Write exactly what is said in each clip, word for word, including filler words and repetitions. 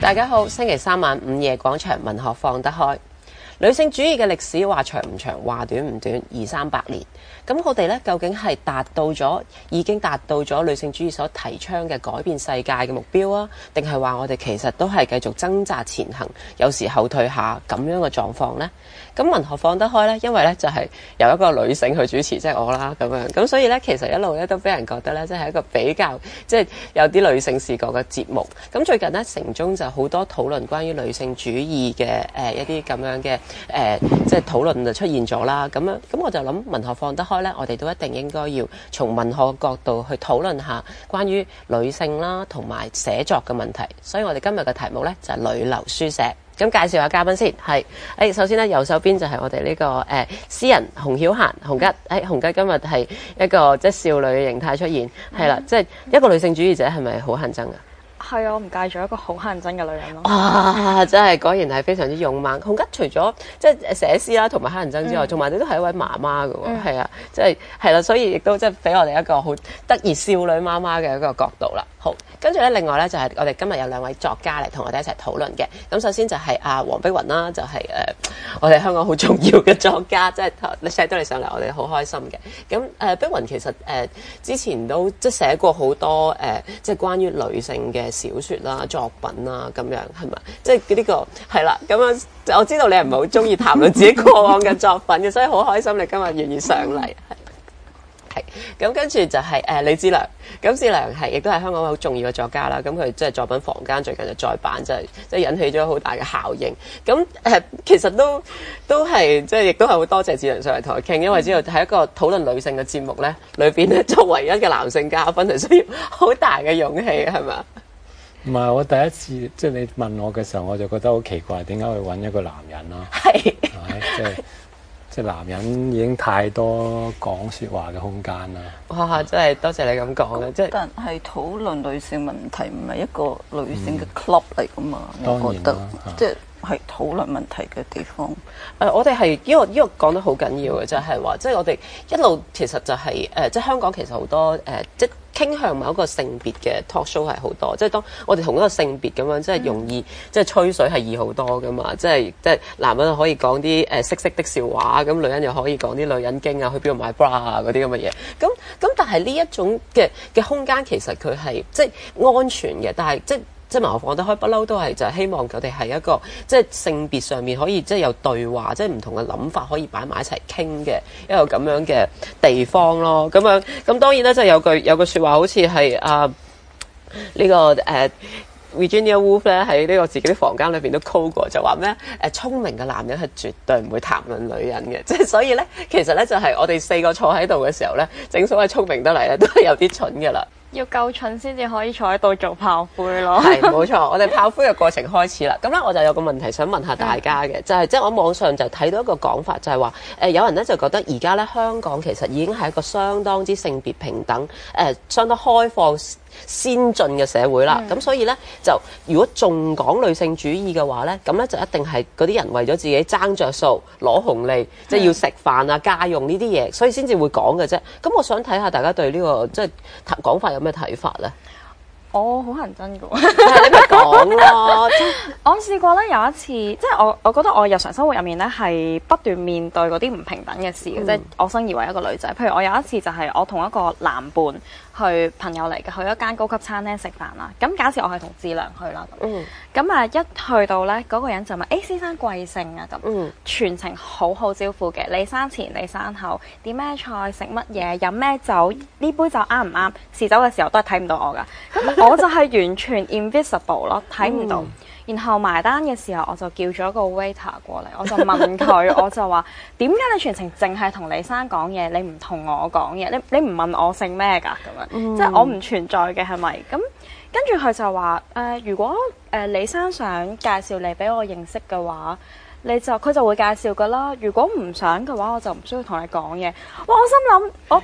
大家好，星期三晚午夜廣場文學放得開。女性主義嘅歷史話長唔長，話短唔短，二三百年。咁我哋咧究竟係達到咗，已經達到咗女性主義所提倡嘅改變世界嘅目標啊？定係話我哋其實都係繼續掙扎前行，有時後退下咁樣嘅狀況呢？咁文學放得開呢，因為咧就係由一個女性去主持，即係我啦咁樣。咁所以咧其實一路咧都俾人覺得咧，即係一個比較即係有啲女性視角嘅節目。咁最近咧城中就好多討論關於女性主義嘅誒一啲咁樣嘅。誒、呃，即係討論就出現咗啦，咁樣咁我就諗文學放得開呢，我哋都一定應該要從文學角度去討論下關於女性啦同埋寫作嘅問題。所以我哋今日嘅題目呢，就係、是、女流書寫。咁介紹下嘉賓先，係誒首先呢，右手邊就係我哋呢、這個誒詩、呃、人洪曉嫻洪吉。誒、哎、洪吉今日係一個即係少女嘅形態出現，係啦，即係一個女性主義者係咪好恨憎啊？ 係啊，我唔介意做一個好乞人憎嘅女人咯。 啊，真係果然係非常之勇猛。洪吉除咗即係寫詩啦，同埋乞人憎之外，同埋你都係一位媽媽嘅喎，係、嗯、啊，即係係啦，所以亦都即係俾我哋一個好得意少女媽媽嘅一個角度啦。好，跟住咧，另外咧就係、是、我哋今日有兩位作家嚟同我哋一齊討論嘅。咁首先就係阿黃碧雲啦，就係、是、誒、呃、我哋香港好重要嘅作家，即係你寫到你上嚟，我哋好開心嘅。咁誒、呃，碧雲其實誒、呃、之前都即係寫過好多誒、呃，即係關於女性嘅小説啦、作品啦咁樣，係咪？即係呢個係啦。咁樣我知道你係唔係好中意談論自己過往嘅作品嘅，所以好開心你今日願意上嚟。係咁，跟住就係、是、誒、呃、李智良。咁智良係亦都係香港好重要嘅作家啦。咁佢即係作品《房間》最近就再版，即係即係引起咗好大嘅效應。咁誒、呃、其實都都係即係亦都係好多謝智良上嚟同佢傾，因為知道係一個討論女性嘅節目咧，裏邊咧作為一個男性嘉賓係需要好大嘅勇氣，係咪？ 唔係，我第一次即係你問我嘅時候，我就覺得好奇怪，點解會揾一個男人咯？ 係係咪即係？即係男人已經太多講説話嘅空間啦。 哇！真係多謝你咁講嘅，即係但係討論女性問題唔係一個女性嘅 club 嚟㗎嘛， 嗯、 我覺得即係係討論問題嘅地方。 誒、呃，我哋係呢個呢、呢個講得好緊要嘅，就係話即係我哋一路其實就係、是、誒、呃，即係香港其實好多誒、呃，即係傾向某一個性別嘅 talk show 係好多，即係當我哋同一個性別咁樣，即係容易、嗯、即係吹水係易好多噶嘛，即係即係男人可以講啲誒色色的笑話，咁女人又可以講啲女人經啊，去邊度買 bra 啊嗰啲咁嘅嘢，咁咁但係呢一種嘅嘅空間其實佢係即係安全嘅，但係即係。即係文學放得開，不嬲都係就係希望佢哋係一個即係性別上面可以即係有對話，即係唔同嘅諗法可以擺埋一齊傾嘅一個咁樣嘅地方咯。咁樣咁當然咧，即係有句有句説話，好似係啊呢個誒、呃、Virginia Woolf 咧喺呢個自己啲房間裏邊都 call 過，就話咩誒聰明嘅男人係絕對唔會談論女人嘅。即係所以咧，其實咧就係我哋四個坐喺度嘅時候咧，正所謂聰明得嚟咧，都係有啲蠢㗎啦。 要夠蠢先至可以坐喺度做炮灰咯。 係冇錯，我哋炮灰嘅過程開始啦。咁咧我就有個問題想問下大家嘅，就係即係我網上就睇到一個講法，就係話誒有人咧就覺得而家咧香港其實已經係一個相當之性別平等、誒、呃、相當開放先進嘅社會啦。咁、嗯、所以咧就如果仲講女性主義嘅話咧，咁咧就一定係嗰啲人為咗自己爭着數、攞紅利，即、就、係、是、要食飯啊、家用呢啲嘢，所以先至會講嘅啫。咁我想睇下大家對呢、這個即係講法有咩睇法咧？ 我好乞人憎嘅喎， 你咪講咯。 我試過咧有一次，即係我我覺得我日常生活入面咧係不斷面對嗰啲唔平等嘅事嘅，即係、嗯、我生而為一個女仔。譬如我有一次就係我同一個男伴去朋友嚟嘅，去一間高級餐廳食飯啦。咁假設我係同智良去啦，咁啊、嗯、一去到咧嗰、嗰個人就問：誒、欸、先生貴姓啊？咁、嗯、全程好好招呼嘅，你生前你生後點咩菜食乜嘢飲咩酒，呢杯酒啱唔啱？試酒嘅時候都係睇唔到我㗎。咁我就係完全 invisible 咯，睇唔到。嗯、然後埋單嘅時候，我就叫咗個 waiter 過嚟，我就問佢，我就話點解你全程淨係同李生講嘢，你唔同我講嘢？你你唔問我姓咩㗎？咁樣，嗯、即係我唔存在嘅係咪？咁跟住佢就話誒、呃，如果誒、呃、李生想介紹你俾我認識嘅話，你就佢就會介紹㗎啦。如果唔想嘅話，我就唔需要同你講嘢。哇！我心諗我我。我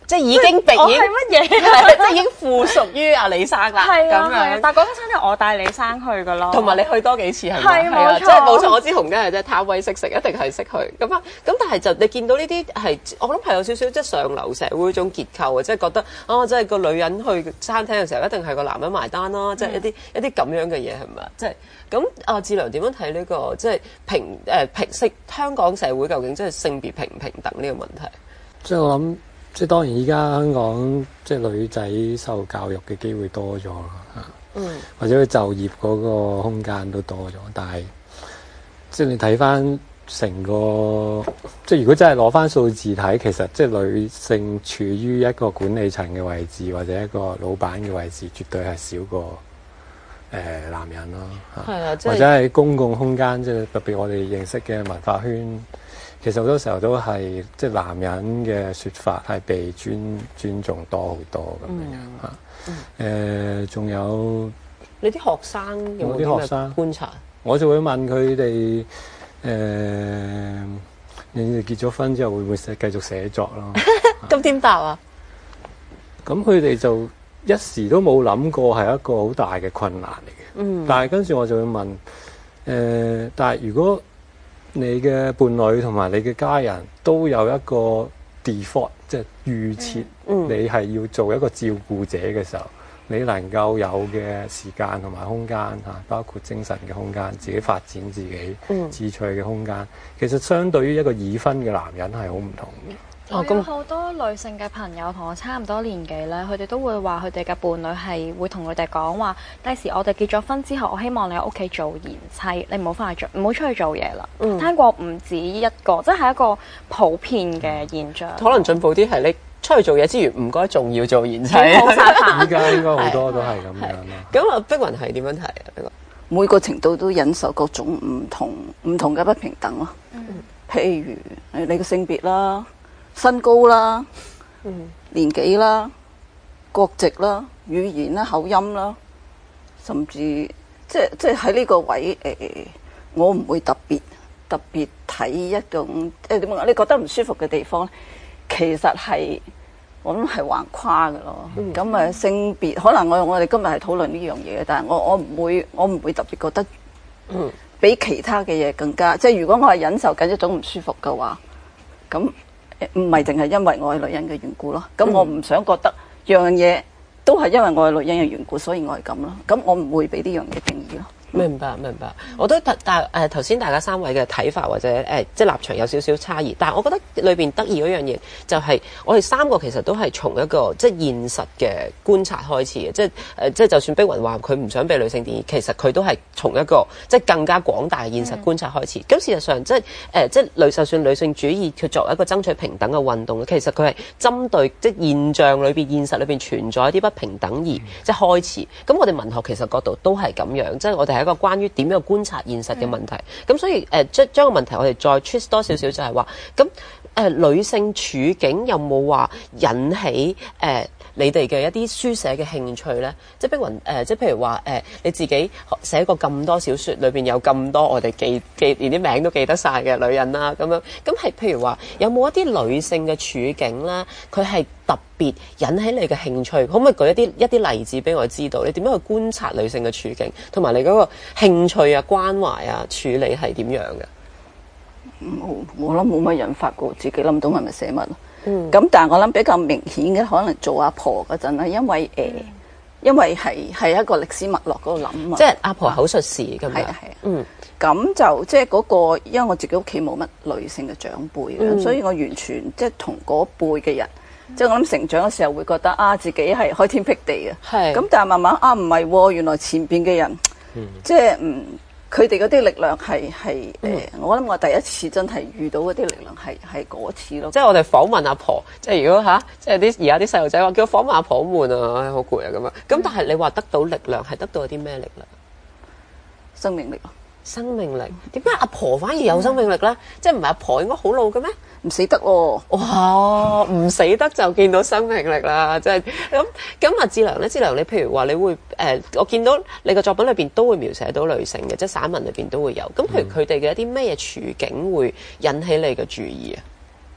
即係已經被已經我係乜嘢？ 即係已經附屬於阿李生啦， 係啊咁樣。 係啊，但係嗰間餐廳我帶李生去噶咯， 同埋你去多幾次係咪？ 係冇錯即係冇錯。我知紅梗係即係貪威識食，一定係識去咁啊。咁但係就你見到呢啲係，我諗係有少少即係上流社會嗰種結構啊，即係覺得啊，即係個女人去餐廳嘅時候一定係個男人埋單啦，即係一啲一啲咁樣嘅嘢係咪啊？即係咁啊，志良點樣睇呢個即係平誒平性香港社會究竟即係性別平唔平等呢個問題？ 即係我諗，即係當然依家香港即係女仔受教育嘅機會多咗啦，嚇、嗯，或者佢就業嗰個空間都多咗，但係即係你睇翻成個，即係如果真係攞翻數字睇，其實即係女性處於一個管理層嘅位置或者一個老闆嘅位置，絕對係少過誒、呃、男人咯，嚇， 係啊，即係、 或者係公共空間，即係特別我哋認識嘅文化圈。其實好多時候都係即係男人嘅説法係被尊尊重多好多咁樣嚇。誒，仲有你啲學生有冇我啲學生觀察？ 我就會問佢哋誒，你哋結咗婚之後會唔會寫繼續寫作咯？ 咁點答啊？ 咁佢哋就一時都冇諗過係一個好大嘅困難嚟嘅。嗯，但係跟住我就會問誒、呃，但係如果你嘅伴侶同埋你嘅家人都有一個 default，即係預設，你係要做一個照顧者嘅時候，你能夠有嘅時間同埋空間嚇，包括精神嘅空間，自己發展自己志趣嘅空間，其實相對於一個已婚嘅男人係好唔同嘅。 我有好多女性嘅朋友同我差唔多年紀咧，佢哋都會話佢哋嘅伴侶係會同佢哋講話，第時我哋結咗婚之後，我希望你喺屋企做賢妻，你唔好翻去做，唔好出去做嘢啦。嗯、聽過唔止一個，即係一個普遍嘅現象。 可能進步啲係你出去做嘢之餘，唔該仲要做賢妻。 好晒飯。 依家應該好多都係咁樣啦。 咁啊，碧雲係點樣睇啊？呢個每個程度都忍受各種唔同唔同嘅不平等咯。嗯、譬如你嘅性別啦。身高啦、嗯、年紀啦、國籍啦、語言啦、口音啦，甚至即係即係喺呢個位誒、呃，我唔會特別特別睇一種誒點講？你覺得唔舒服嘅地方，其實係我諗係橫跨嘅咯。咁誒、嗯、性別可能我我哋今日係討論呢樣嘢嘅，但係我我唔會我唔會特別覺得，嗯，比其他嘅嘢更加即係如果我係忍受緊一種唔舒服嘅話，咁。唔係淨係因為我係女人嘅緣故咯，咁我唔想覺得樣樣嘢都係因為我係女人嘅緣故，所以我係咁咯。咁我唔會俾呢樣嘢定義咯。 明白明白，我都但誒頭先大家三位嘅睇法或者誒、呃、即係立場有少少差異，但係我覺得裏邊得意嗰樣嘢就係我哋三個其實都係從一個即係現實嘅觀察開始嘅，即係誒、呃、即係就算碧雲話佢唔想被女性定義，其實佢都係從一個即係更加廣大嘅現實觀察開始。咁、嗯、事實上即係誒、呃、即係女就算女性主義佢作為一個爭取平等嘅運動，其實佢係針對即係現象裏邊現實裏邊存在一啲不平等而、嗯、即係開始。咁我哋文學其實角度都係咁樣，即係我哋係一個關於點樣觀察現實嘅問題，咁、嗯、所以誒將將個問題我哋再 twist 多少少就係話，咁誒、呃、女性處境有冇話引起誒、呃、你哋嘅一啲書寫嘅興趣咧？即係碧雲誒，即係譬如話誒、呃、你自己寫過咁多小説，裏邊有咁多我哋記記連啲名都記得晒嘅女人啦，咁樣咁係譬如話有冇一啲女性嘅處境咧？佢係特別引起你嘅興趣，可唔可以舉一啲一啲例子俾我知道？你點樣去觀察女性嘅處境，同埋你嗰個興趣啊、關懷啊、處理係點樣嘅？ 冇，我諗冇乜引發過，自己諗到係咪寫乜？嗯，咁但係我諗比較明顯嘅，可能做阿婆嗰陣啦，因為誒、呃，因為係係一個歷史脈絡嗰度諗啊， 即係阿婆口述史咁樣。係啊係啊， 嗯，咁就即係嗰個，因為我自己屋企冇乜女性嘅長輩嘅，嗯、所以我完全即係同嗰輩嘅人。即係我諗成長嘅時候會覺得啊自己係開天闢地嘅，係咁但係慢慢啊唔係喎，原來前邊嘅人，嗯、即係嗯佢哋嗰啲力量係係誒，我諗我第一次真係遇到嗰啲力量係係嗰次咯。 即係我哋訪問阿婆，即係如果吓，即係啲而家啲細路仔話叫我訪問阿婆好悶啊，好攰啊咁樣。咁但係你話得到力量係得到啲咩力量？ 生命力咯。 生命力，點解阿婆反而有生命力咧？嗯、即係唔係阿婆應該好老嘅咩？ 唔死得喎！ 哇，唔死得就見到生命力啦！即係咁咁啊，志良咧，志良你譬如話你會誒、呃，我見到你嘅作品裏邊都會描寫到女性嘅，即係散文裏邊都會有。咁譬如佢哋嘅一啲咩嘢處境會引起你嘅注意啊？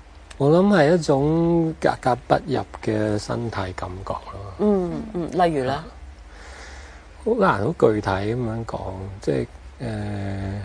我諗係一種格格不入嘅身體感覺咯。 嗯嗯，例如咧， 好難好具體咁樣講，即係誒、呃，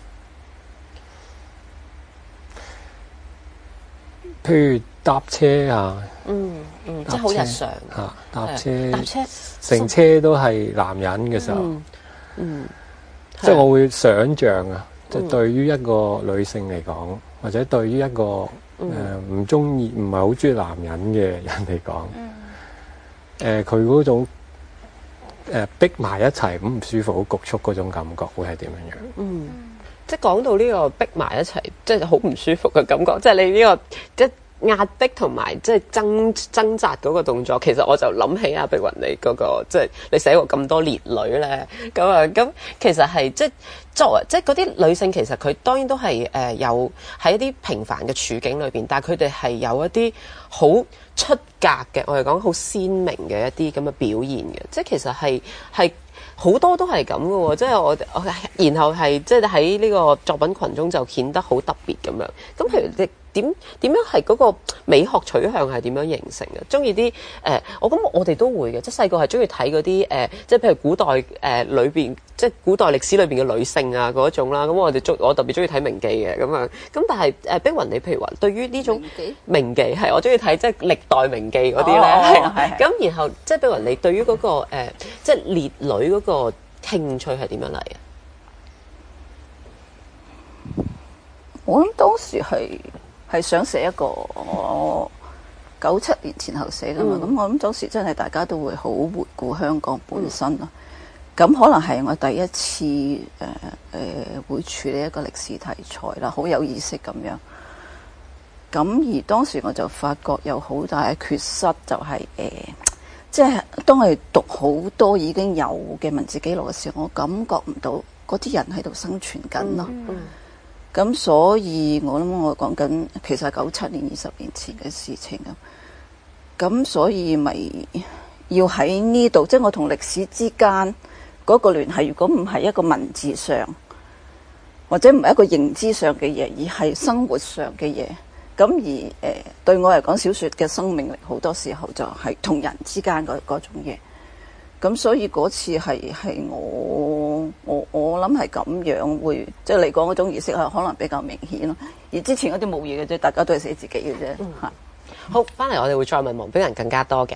譬如搭車啊， 嗯嗯，即係好日常嚇搭車， 搭車成車都係男人嘅時候， 嗯，嗯即係我會想像啊，即係對於一個女性嚟講，或者對於一個誒唔中意、唔係好中意男人嘅人嚟講，誒佢嗰種誒逼埋一齊咁唔舒服、好局促嗰種感覺會係點樣樣？ 嗯，即係講到呢個逼埋一齊，即係好唔舒服嘅感覺，即係你呢個即係壓迫同埋即係掙掙扎嗰個動作，其實我就諗起阿碧雲你嗰個即係你寫過咁多烈女咧，咁啊咁其實係即係作為即係嗰啲女性，其實佢當然都係誒有喺一啲平凡嘅處境裏邊，但係佢哋係有一啲好出格嘅，我哋講好鮮明嘅一啲咁嘅表現嘅，即係其實係係。好多都係咁嘅喎，即係我我然後係即係喺呢個作品群中就顯得好特別咁樣。咁譬如你點點樣係嗰個美學取向係點樣形成嘅？中意啲誒，我諗我哋都會嘅，即係細個係中意睇嗰啲誒，即係譬如古代誒裏邊，即係古代歷史裏邊嘅女性啊嗰種啦。咁我哋中我特別中意睇名記嘅咁樣。咁但係誒碧雲，你譬如話對於呢種名記係我中意睇即係歷代名記嗰啲咧，係啊。咁然後即係碧雲，你對於嗰個誒即係烈女嗰個興趣係點樣嚟嘅？ 我諗當時係係想寫一個我九七年前後寫噶嘛，咁、嗯、我諗當時真係大家都會好回顧香港本身啦。咁、嗯、可能係我第一次誒誒、呃呃、會處理一個歷史題材啦，好有意識咁樣。咁而當時我就發覺有好大嘅缺失，就係、是、誒。呃即係當我哋讀好多已經有嘅文字記錄嘅時候，我感覺唔到嗰啲人喺度生存緊咯。咁、嗯、所以我諗我講緊其實係九七年二十年前嘅事情啊。咁所以咪要喺呢度，即係我同歷史之間嗰個聯繫，如果唔係一個文字上，或者唔係一個認知上嘅嘢，而係生活上嘅嘢。咁而誒、呃、對我嚟講，小説嘅生命力好多時候就係同人之間嗰嗰種嘢。咁所以嗰次係係我我我諗係咁樣會，即係你講嗰種儀式係可能比較明顯咯。而之前嗰啲冇嘢嘅啫，大家都係寫自己嘅啫。嚇、嗯， 好，翻嚟我哋會再問黃碧雲更加多嘅。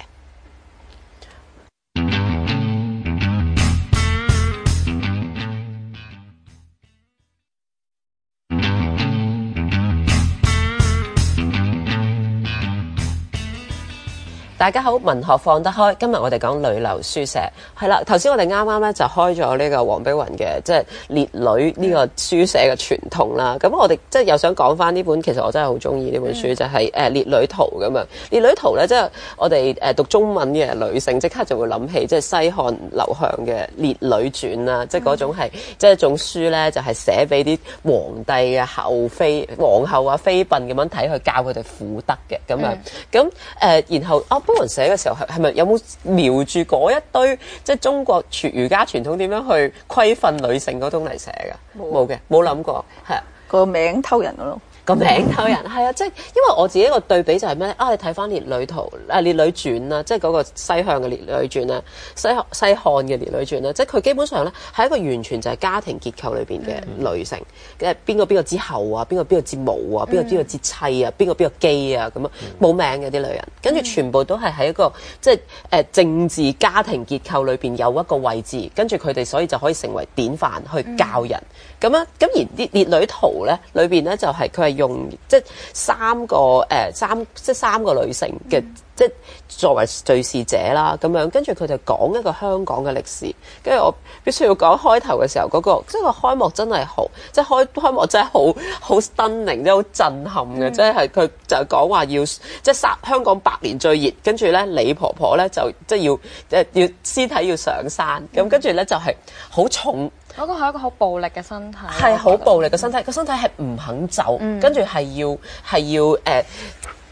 大家好，文學放得開。今日我哋講女流書寫，係啦。頭先我哋啱啱咧就開咗呢個黃碧雲嘅即係烈女呢個書寫嘅傳統啦。咁我哋即係又想講翻呢本，其實我真係好中意呢本書，就係誒烈女圖咁樣。烈女圖咧，即係我哋誒讀中文嘅女性，即刻就會諗起即係西漢劉向嘅《烈女傳》啦。即係嗰種係即係一種書咧，就係寫俾啲皇帝嘅後妃、皇后啊、妃嬪咁樣睇，去教佢哋婦德嘅咁樣。咁誒、呃，然後啊。高人寫嘅時候係係咪有冇瞄住嗰一堆即係中國傳儒家傳統點樣去規訓女性嗰種嚟寫㗎？冇嘅，冇諗過，係啊， 個名偷人嘅咯。 個名偷人係啊，即係因為我自己個對比就係咩咧？啊，你睇翻《烈女圖》啊，《烈女傳》啦，即係嗰個西向嘅《烈女傳》啦，西西漢嘅《烈女傳》啦，即係佢基本上咧係一個完全就係家庭結構裏邊嘅女性嘅邊個邊個之後啊，邊個邊個之母啊，邊個邊個之妻啊，邊個邊個姬啊咁啊，冇名嘅啲女人，跟住全部都係喺一個即係誒政治家庭結構裏邊有一個位置，跟住佢哋所以就可以成為典範去教人咁啊。咁而《烈烈女圖》咧裏邊咧就係佢係用即係三個誒、呃、三即係三個女性嘅、嗯、即係作為敘事者啦咁樣，跟住佢就講一個香港嘅歷史。跟住我必須要講開頭嘅時候嗰、那個，即係個開幕真係好，即係開開幕真係好好 stunning，即係好震撼嘅。即係佢就講話要即係殺香港百年最熱，跟住咧李婆婆咧就即係要誒要屍體要上山，咁跟住咧就係、是、好重。 嗰個係一個好暴力嘅身體， 係好暴力嘅身體，個身體係唔肯走，跟住係要係要誒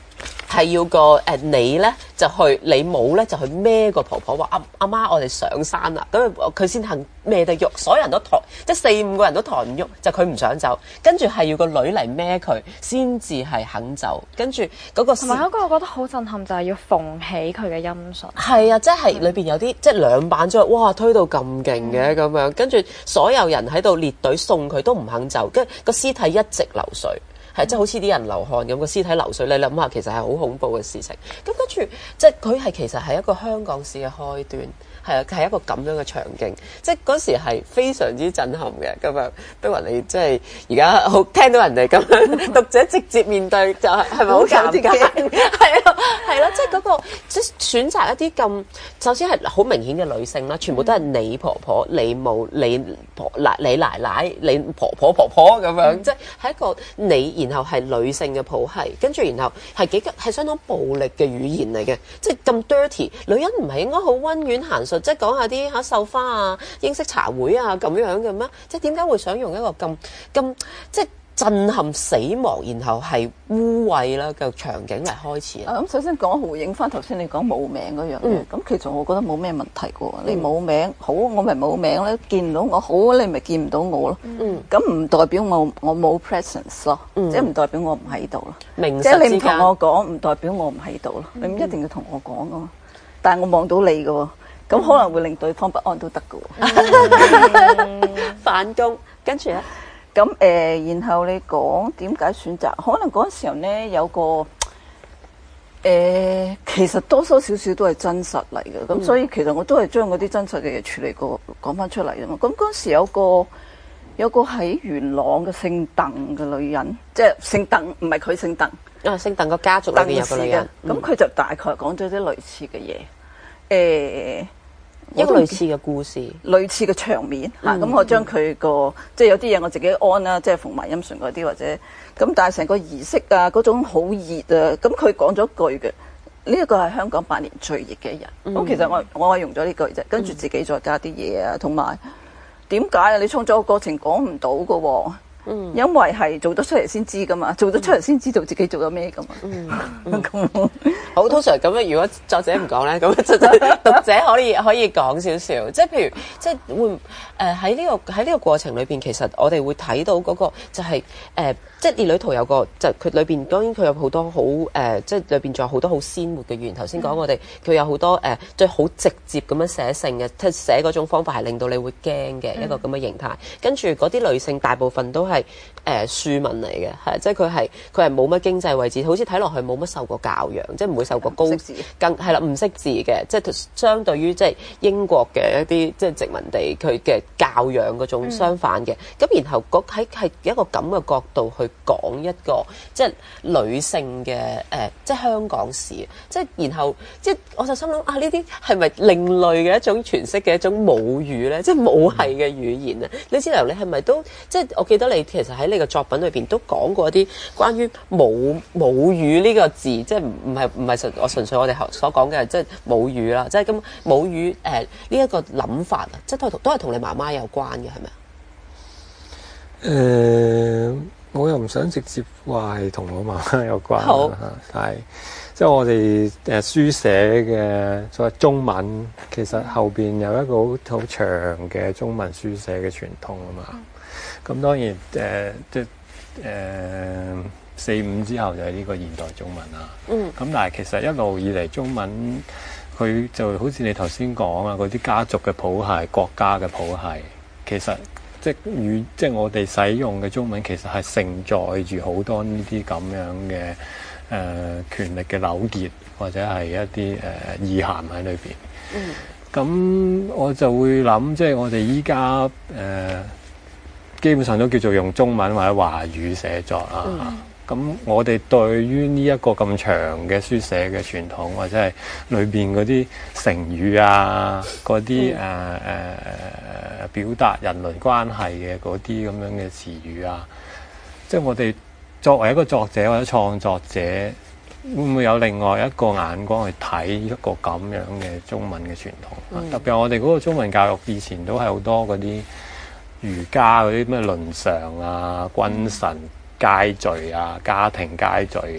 係要個誒你咧就去，你冇咧就去孭個婆婆話阿阿媽我哋上山啦，咁佢先肯孭得喐，所有人都抬，即係四五個人都抬唔喐，就佢唔想走，跟住係要個女嚟孭佢先至係肯走，跟住嗰個同埋一個我覺得好震撼就係要縫起佢嘅音訊。 係啊，即係裏邊有啲即係兩板之後，哇推到咁勁嘅咁樣，跟住所有人喺度列隊送佢都唔肯走，跟住個屍體一直流水。係即係好似啲人流汗咁，個屍體流水，你諗下其實係好恐怖嘅事情。咁跟住即係佢係其實係一個香港史嘅開端，係啊，係一個咁樣嘅場景，即係嗰時係非常之震撼嘅咁樣。碧雲你即係而家好聽到人哋咁樣讀者直接面對就係係咪好尷尬？係啊係啦，即係嗰個即係選擇一啲咁，首先係好明顯嘅女性啦，全部都係你婆婆、你母、你婆嗱你奶奶、你婆婆婆婆咁樣，嗯、即係係一個你。然後係女性嘅譜系，跟住然後係幾個係相當暴力嘅語言嚟嘅，即係咁 dirty。女人唔係應該好溫婉嫻述，即係講下啲嚇繡花啊、英式茶會啊咁樣嘅咩？即係點解會想用一個咁咁即係震撼死亡，然後係污穢啦嘅場景嚟開始啊？ 咁首先講回應翻頭先你講冇名嗰樣嘢，咁、嗯、其實我覺得冇咩問題嘅喎。嗯、你冇名好，我咪冇名咧，見唔到我好，你咪見唔到我咯。咁唔、嗯、代表我我冇 presence 咯，嗯、即係唔代表我唔喺度咯。 明即係你唔同我講，唔代表我唔喺度咯。嗯、你唔一定要同我講噶嘛，但係我望到你嘅喎，咁可能會令對方不安都得嘅喎。 反攻，跟住咧。 咁誒、呃，然後你講點解選擇？可能嗰陣時候咧有個誒、呃，其實多多少少都係真實嚟嘅。咁、嗯、所以其實我都係將嗰啲真實嘅嘢處理過講翻出嚟啊嘛。咁嗰陣時有個有個喺元朗嘅姓鄧嘅女人，即係姓鄧，唔係佢姓鄧。 啊，姓鄧個家族裏邊有個女人。 咁佢就大概講咗啲類似嘅嘢，誒、呃。 一個類似嘅故事， 類似嘅場面嚇，咁、嗯啊、我將佢個即係有啲嘢我自己安啦，即係縫埋音唇嗰啲或者咁，但係成個儀式啊嗰種好熱啊，咁佢講咗句嘅，呢一個係香港八年最熱嘅一日。咁、嗯、其實我我係用咗呢句啫，跟住自己再加啲嘢啊，同埋點解啊？你創作嘅過程講唔到嘅喎。嗯，因為係做咗出嚟先知噶嘛，做咗出嚟先知道自己做咗咩噶嘛。嗯，咁好，通常咁樣，如果作者唔講咧，咁就讀者可以可以講少少，即係譬如，即係會誒喺呢個喺呢個過程裏邊，其實我哋會睇到嗰個就係、是、誒、呃，即係《烈女圖》有個就佢裏邊當然佢有好多好誒、呃，即係裏邊仲有好多好鮮活嘅語言。頭先講我哋佢有好多誒，即係好直接咁樣寫性嘅，即係寫嗰種方法係令到你會驚嘅一個咁嘅形態。跟住嗰啲女性大部分都係誒庶民嚟嘅，係即係佢係佢係冇乜經濟位置，好似睇落去冇乜受過教養，即係唔會受過高更係啦，唔識字嘅，即係相對於即係英國嘅一啲即係殖民地佢嘅教養嗰種相反嘅。咁、嗯、然後喺係一個咁嘅角度去講一個即係女性嘅誒、呃，即係香港史，即係然後即係我就心諗啊，呢啲係咪另類嘅一種詮釋嘅一種母語咧？即係母系嘅語言啊！李子良，你係咪都即係我記得你其實喺你嘅作品裏邊都講過一啲關於母母語呢個字，即係唔唔係唔係純我純粹我哋所講嘅即係母語啦，即係咁母語誒呢一個諗法啊，即係都係都係同你媽媽有關嘅，係咪啊？ 誒、呃，我又唔想直接話係同我媽媽有關啦，但係即係我哋誒書寫嘅所謂中文，其實後邊有一個好好長嘅中文書寫嘅傳統啊嘛。咁、嗯、當然誒、呃、即係誒、呃、四五之後就係呢個現代中文啦。嗯。咁但係其實一路以嚟中文佢就好似你頭先講啊，嗰啲家族嘅譜系、國家嘅譜系，其實即係與即係我哋使用嘅中文，其實係承載住好多呢啲咁樣嘅誒、呃、權力嘅扭結，或者係一啲誒、呃、意涵喺裏邊。嗯。咁我就會諗，即係我哋依家誒。呃基本上都叫做用中文或者華語寫作啊。咁、嗯、我哋對於呢一個咁長嘅書寫嘅傳統，或者係裏邊嗰啲成語啊，嗰啲誒誒表達人倫關係嘅嗰啲咁樣嘅詞語啊，即係我哋作為一個作者或者創作者，會唔會有另外一個眼光去睇一個咁樣嘅中文嘅傳統？嗯、特別係我哋嗰個中文教育以前都係好多嗰啲儒家嗰啲咩倫常啊、君臣皆序啊、家庭皆序啊，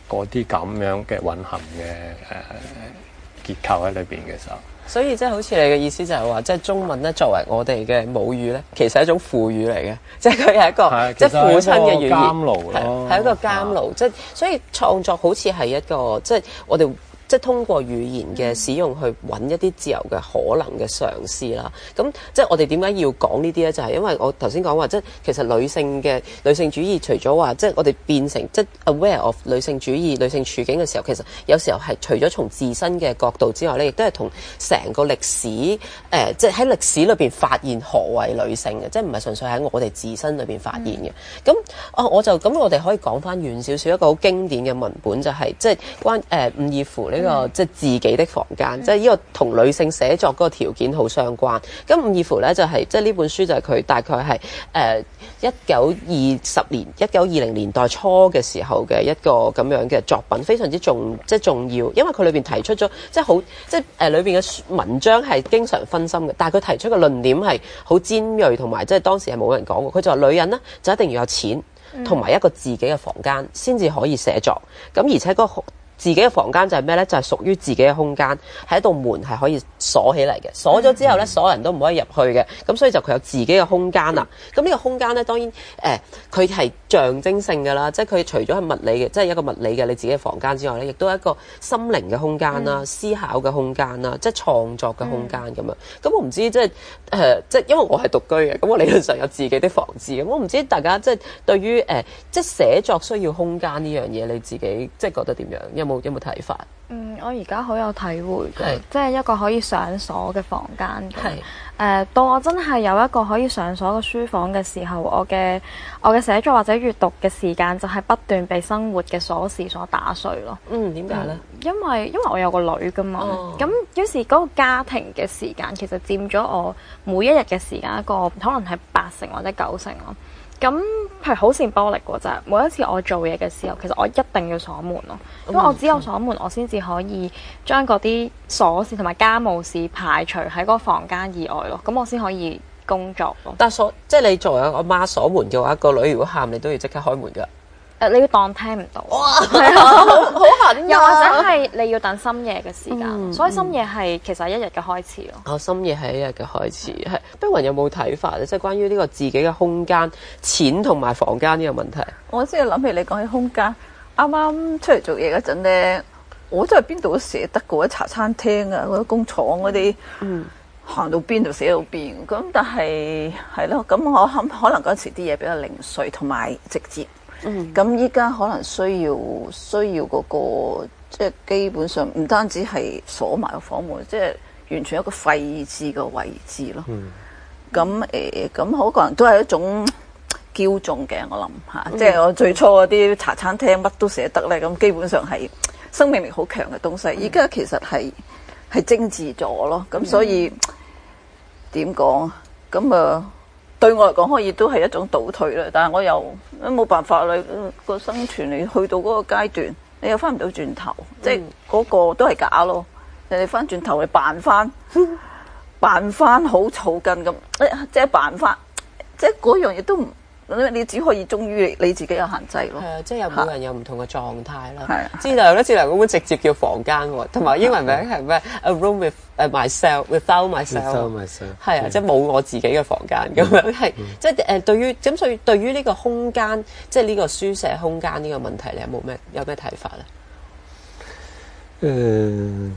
嗰啲咁樣嘅混合嘅誒、呃、結構喺裏邊嘅時候。 所以即係好似你嘅意思就係話，即係中文咧作為我哋嘅母語咧，其實係一種父語嚟嘅，即係佢係一個即係父親嘅語言， 監牢咯， 係一個監牢。即係所以創作好似係一個即係我哋。即係通過語言嘅使用去揾一啲自由嘅可能嘅嘗試啦。咁即係我哋點解要講呢啲咧？就係、是、因為我頭先講話，即係其實女性嘅女性主義，除咗話即係我哋變成即係 aware of 女性主義、女性處境嘅時候，其實有時候係除咗從自身嘅角度之外咧，亦都係同成個歷史誒、呃，即係喺歷史裏邊發現何謂女性嘅，即係唔係純粹喺我哋自身裏邊發現嘅。咁啊、哦，我就咁，我哋可以講翻遠少少一個好經典嘅文本，就係、是、即係關誒吳義孚呢個即係自己的房間，嗯、即係呢個同女性寫作嗰個條件好相關。咁吳義孚咧就係、是、即係呢本書就係佢大概係誒一九二十年、一九二零年代初嘅時候嘅一個咁樣嘅作品，非常之重即係重要，因為佢裏邊提出咗即係好即係誒裏邊嘅文章係經常分心嘅，但係佢提出嘅論點係好尖鋭，同埋即係當時係冇人講過。佢就話女人咧就一定要有錢同埋一個自己嘅房間先至可以寫作。咁而且嗰個自己嘅房間就係咩咧？就係、是、屬於自己嘅空間，係一道門係可以鎖起嚟嘅。鎖咗之後咧，所有人都唔可以入去嘅。咁所以就佢有自己嘅空間啦。咁呢個空間咧，當然誒，佢係象徵性㗎啦，即係佢除咗係物理嘅，即係一個物理嘅你自己嘅房間之外咧，亦都係一個心靈嘅空間啦、嗯、思考嘅空間啦、即係創作嘅空間咁樣。咁、嗯、我唔知即係誒，即係因為我係獨居嘅，咁我理論上有自己的房子。咁我唔知大家即係對於誒、呃，即係寫作需要空間呢樣嘢，你自己即係覺得點樣？有冇有冇睇法？ 嗯，我而家好有體會嘅， 是即係一個可以上鎖嘅房間。係誒是、 呃，到我真係有一個可以上鎖嘅書房嘅時候，我嘅我嘅寫作或者閱讀嘅時間就係不斷被生活嘅瑣事所打碎咯。 嗯，點解咧？ 因為因為我有個女噶嘛，咁、哦、於是嗰個家庭嘅時間其實佔咗我每一日嘅時間一個可能係八成或者九成咯。咁係好線玻璃喎，就係每一次我做嘢嘅時候，其實我一定要鎖門咯，因為我只有鎖門，我先至可以將嗰啲瑣事同埋家務事排除喺嗰個房間以外咯，咁我先可以工作咯。 但係鎖，即係你作為阿媽鎖門嘅話，個女如果喊，你都要即刻開門㗎。 誒、呃，你要當聽唔到， 哇，好狠！ 又或者係你要等深夜嘅時間， 嗯、 所以深夜係其實係一日嘅開始咯。 哦，深夜係一日嘅開始，係碧雲有冇睇法咧？即係關於呢個自己嘅空間、錢同埋房間呢個問題。 我先係諗起你講起空間，啱啱出嚟做嘢嗰陣咧，我真係邊度都寫得嘅，喺茶餐廳啊，嗰啲工廠嗰啲，嗯，行到邊度寫到邊。咁但係係咯，咁我諗可能嗰陣時啲嘢比較零碎同埋直接。嗯，咁依家可能需要需要嗰個，即係基本上唔單止係鎖埋個房門，即係完全一個廢置嘅位置咯。嗯，咁誒，咁好可能都係一種驕縱嘅，我諗嚇。即係我最初嗰啲茶餐廳乜都寫得咧，咁基本上係生命力好強嘅東西。依家其實係係精緻咗咯。咁所以點講？咁啊〜對我嚟講，可以都係一種倒退啦。但係我又冇辦法啦，個生存你去到嗰個階段，你又翻唔到轉頭，嗯、即係嗰個都係假咯。你翻轉頭，你扮翻，扮翻好草根咁，即係扮翻，即係嗰樣嘢都唔。你只可以忠於你自己有限制咯。 係啊，即係有每人有唔同嘅狀態啦。係啊，智良咧，智良嗰本直接叫房間喎，同埋英文名係咩 ？A room with 誒 myself without myself。係啊，即係冇我自己嘅房間咁樣係。即係誒，對於咁所以對於呢個空間，即係呢個書寫空間呢個問題，你有冇咩有咩睇法咧？ 誒，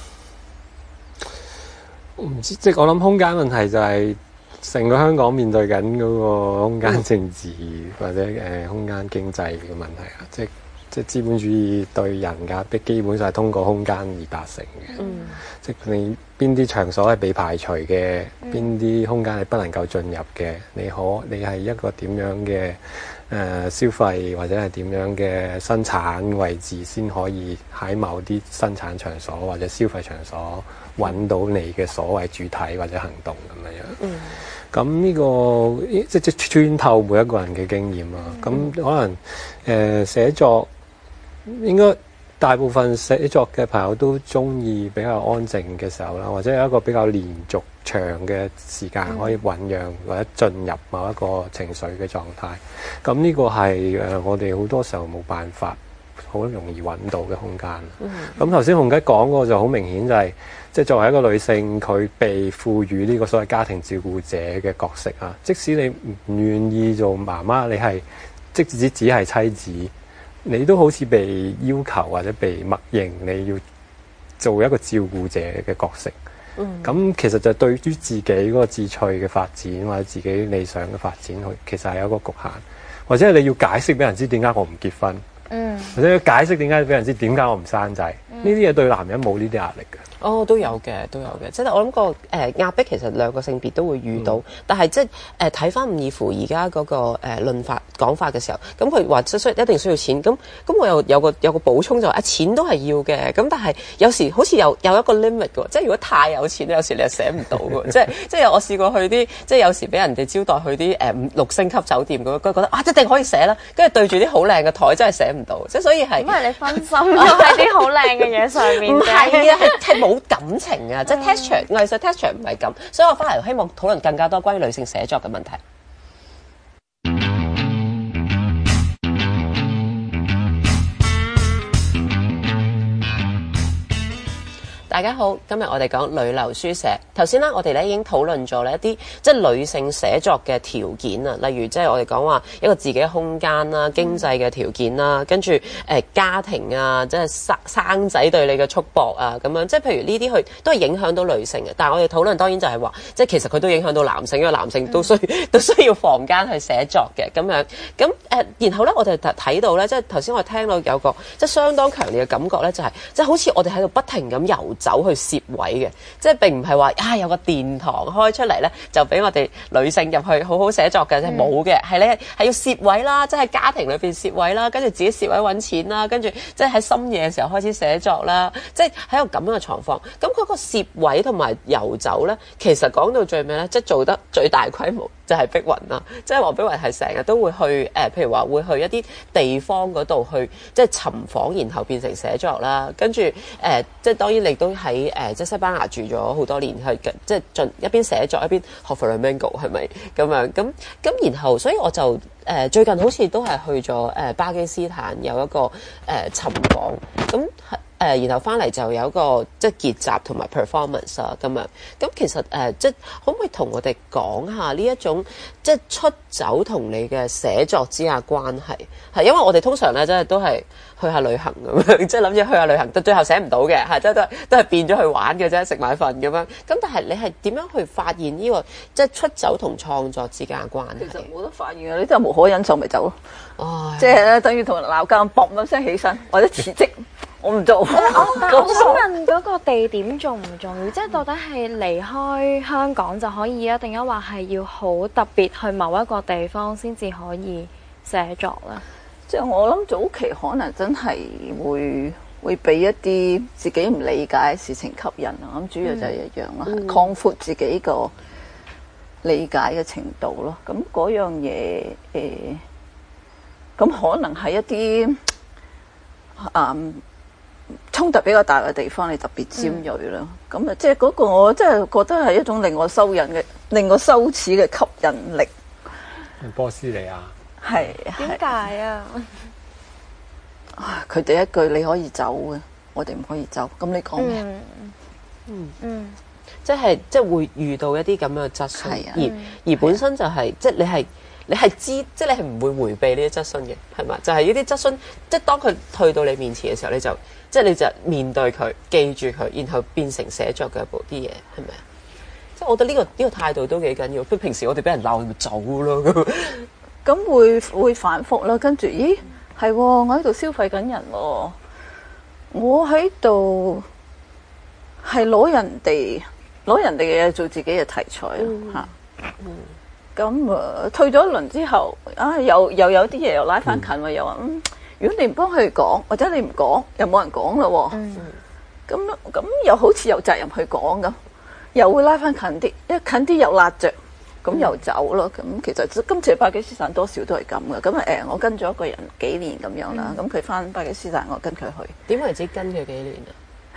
我唔知，即係我諗空間問題就係。成個香港面對緊嗰個空間政治、嗯、或者誒、呃、空間經濟嘅問題啊，即係即係資本主義對人嘅壓迫基本上係通過空間而達成嘅。嗯，即係你邊啲場所係被排除嘅，邊啲、嗯、空間係不能夠進入嘅，你可你係一個點樣嘅誒、呃、消費或者係點樣嘅生產位置先可以喺某啲生產場所或者消費場所揾到你嘅所謂主體或者行動咁樣樣。嗯。咁呢、這個即即穿透每一個人嘅經驗啊！咁、嗯、可能誒、呃、寫作應該大部分寫作嘅朋友都中意比較安靜嘅時候啦，或者有一個比較連續長嘅時間可以醖釀或者進入某一個情緒嘅狀態。咁呢個係誒、呃、我哋好多時候冇辦法好容易揾到嘅空間。咁頭先洪吉講嗰個就好明顯就係、是，即係作為一個女性，佢被賦予呢個所謂家庭照顧者嘅角色啊。即使你唔願意做媽媽，你係即使只係妻子，你都好似被要求或者被默認你要做一個照顧者嘅角色。咁、嗯、其實就對於自己嗰個志趣嘅發展或者自己理想嘅發展，其實係有一個局限，或者係你要解釋俾人知點解我唔結婚，嗯、或者要解釋點解俾人知點解我唔生仔，呢啲嘢對男人冇呢啲壓力嘅。 哦，都有嘅，都有嘅。即係我諗個誒壓迫其實兩個性別都會遇到，嗯、但係即係誒睇翻吳義芙而家嗰個誒、呃、論法講法嘅時候，咁佢話即需一定需要錢，咁咁我又有個有個補充就話、是、啊錢都係要嘅，咁但係有時好似有有一個 limit 嘅，即係如果太有錢咧，有時你又寫唔到嘅，即係即係我試過去啲即係有時俾人哋招待去啲誒五六星級酒店咁，佢覺得啊一定可以寫啦，跟住對住啲好靚嘅台真係寫唔到，即係所以係咁係你分心咗喺啲好靚嘅嘢上面， 唔係啊，係係冇感情啊，即係 texture 藝術 texture 唔係咁，所以我翻嚟希望討論更加多關於女性寫作嘅問題。大家好，今日我哋講女流書社。頭先咧，我哋咧已經討論咗咧一啲即係女性寫作嘅條件啊，例如即係我哋講話一個自己嘅空間啦、經濟嘅條件啦，跟住誒、呃、家庭啊，即係生生仔對你嘅束縛啊，咁樣即係譬如呢啲佢都係影響到女性嘅。但係我哋討論當然就係話，即係其實佢都影響到男性，因為男性都需、嗯、都需要房間去寫作嘅咁樣。咁誒、呃，然後咧我哋睇到咧，即係頭先我聽到有個即係相當強烈嘅感覺咧，就係、是、即係好似我哋喺度不停咁遊走去攝位嘅，即係並唔係話啊有個殿堂開出嚟咧，就俾我哋女性入去好好寫作嘅，即係冇嘅，係咧係要攝位啦，即係家庭裏邊攝位啦，跟住自己攝位揾錢啦，跟住即係喺深夜嘅時候開始寫作啦，即係喺個咁樣嘅狀況。咁嗰個攝位同埋遊走咧，其實講到最尾咧，即係做得最大規模就係碧雲啦，即係黃碧雲係成日都會去誒、呃，譬如話會去一啲地方嗰度去即係尋訪，然後變成寫作啦，跟住誒、呃，即係當然你都喺。誒、呃，即係西班牙住咗好多年，去即係進一邊寫作一邊學 flamenco 係咪咁樣？咁咁然後，所以我就誒、呃、最近好似都係去咗誒、呃、巴基斯坦有一個誒尋訪，咁、呃、誒、呃、然後翻嚟就有一個即係結集同埋 performance 啊咁樣。咁其實誒、呃、即係可唔可以同我哋講下呢一種即係出走同你嘅寫作之間關係？係因為我哋通常咧即係都係。去下旅行咁樣，即係諗住去下旅行，到最後寫唔到嘅，係即係都係都係變咗去玩嘅啫，食埋飯咁樣。咁但係你係點樣去發現呢、這個即係出走同創作之間嘅關係？ 其實冇得發現嘅，你真係無可忍受咪走咯。 唉即係咧，等於同人鬧交，嘣一聲起身，或者辭職，我唔做。 但我想問嗰個地點重唔重要？即係到底係離開香港就可以啊，定係話係要好特別去某一個地方先至可以寫作咧？ 即係我諗早期可能真係會會俾一啲自己唔理解嘅事情吸引啊，咁主要就係一樣啦，嗯、擴闊自己個理解嘅程度咯。咁嗰樣嘢誒，咁、呃、可能係一啲嗯衝突比較大嘅地方，你特別尖鋭啦。咁啊、嗯，即係嗰個我真係覺得係一種令我羞忍嘅、令我羞恥嘅吸引力。 波斯尼亞。 係， 點解啊？ 佢第一句你可以走嘅，我哋唔可以走。咁你講咩？ 嗯嗯嗯，即係即係會遇到一啲咁樣嘅質詢，啊、而而本身就係、是、即係你係你係知，即係你係唔會迴避呢啲質詢嘅，係咪？就係呢啲質詢，即係當佢退到你面前嘅時候，你就即係你就面對佢，記住佢，然後變成寫作嘅一部啲嘢，係咪啊？即係我覺得呢、呢個呢、呢個態度都幾緊要。不過平時我哋俾人鬧，咪走咯咁。 咁會會反覆啦，跟住咦係、哦，我喺度消費緊人喎，我喺度係攞人哋攞人哋嘅嘢做自己嘅題材嚇。咁啊退咗一輪之後，啊又又有啲嘢又拉翻近喎，嗯、又話嗯，如果你唔幫佢講，或者你唔講，又冇人講咯喎。咁咁、嗯、又好似有責任去講咁，又會拉翻近啲，一近啲又辣着。咁又走咯，咁其實今次巴基斯坦多少都係咁嘅。咁誒，我跟咗一個人幾年咁樣啦，咁佢翻巴基斯坦，我跟佢去。 點為之跟佢幾年啊？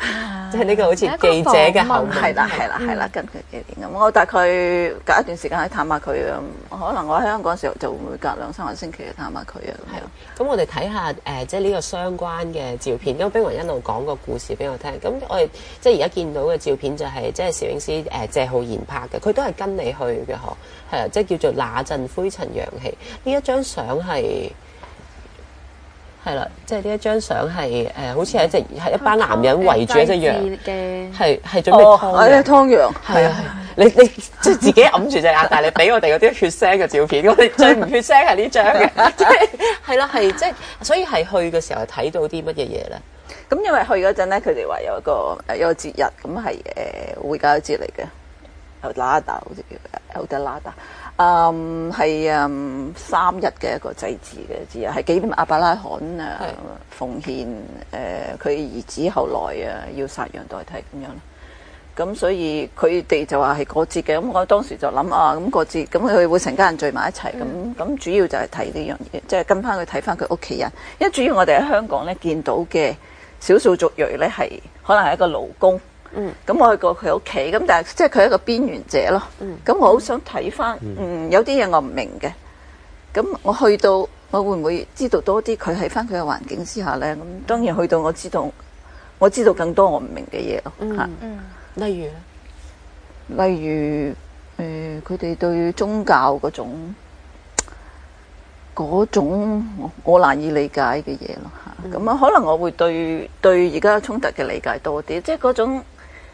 即係呢個好似記者嘅口吻。 係啦係啦係啦，跟佢幾年咁，我大概隔一段時間去探下佢啊。可能我喺香港嘅時候就會隔兩三個星期去探下佢啊。咁樣。 咁我哋睇下誒，即係呢個相關嘅照片。因為冰雲一路講個故事俾我聽。咁我哋即係而家見到嘅照片就係、是、即係攝影師誒謝浩然拍嘅，佢都係跟你去嘅嗬。係啊，即係叫做那陣灰塵揚起。呢一張相係。係啦，即係呢一張相係誒，好似係一隻係一班男人圍住一隻羊嘅，係係準備劏嘅劏羊。 係啊係，你你即係自己揞住隻眼，但係你俾我哋嗰啲血腥嘅照片，我哋最唔血腥係呢張嘅，即係係啦係，即係所以係去嘅時候係睇到啲乜嘢嘢咧？ 咁因為去嗰陣咧，佢哋話有一個誒有個節日，咁係誒回教節嚟嘅，有拉達好似叫有得拉達。嗯，係嗯三日嘅一個祭祀嘅節日，係紀念亞伯拉罕啊奉獻誒佢兒子後來啊要殺羊代替咁樣。咁所以佢哋就話係過節嘅，咁我當時就諗啊，咁過節咁佢會成家人聚埋一齊，咁咁、嗯、主要就係睇呢樣嘢，即係跟翻佢睇翻佢屋企人，因為主要我哋喺香港咧見到嘅少數族裔咧係可能係一個勞工。嗯，咁我去過佢屋企，咁但係即係佢係一個邊緣者咯。嗯，咁我好想睇翻，嗯，有啲嘢我唔明嘅，咁我去到，我會唔會知道多啲佢喺翻佢嘅環境之下咧？咁當然去到我知道，我知道更多我唔明嘅嘢咯。 嗯嚇嗯，例如咧，例如誒，佢哋對宗教嗰種嗰種我難以理解嘅嘢咯嚇。咁啊，可能我會對對而家衝突嘅理解多啲，即係嗰種。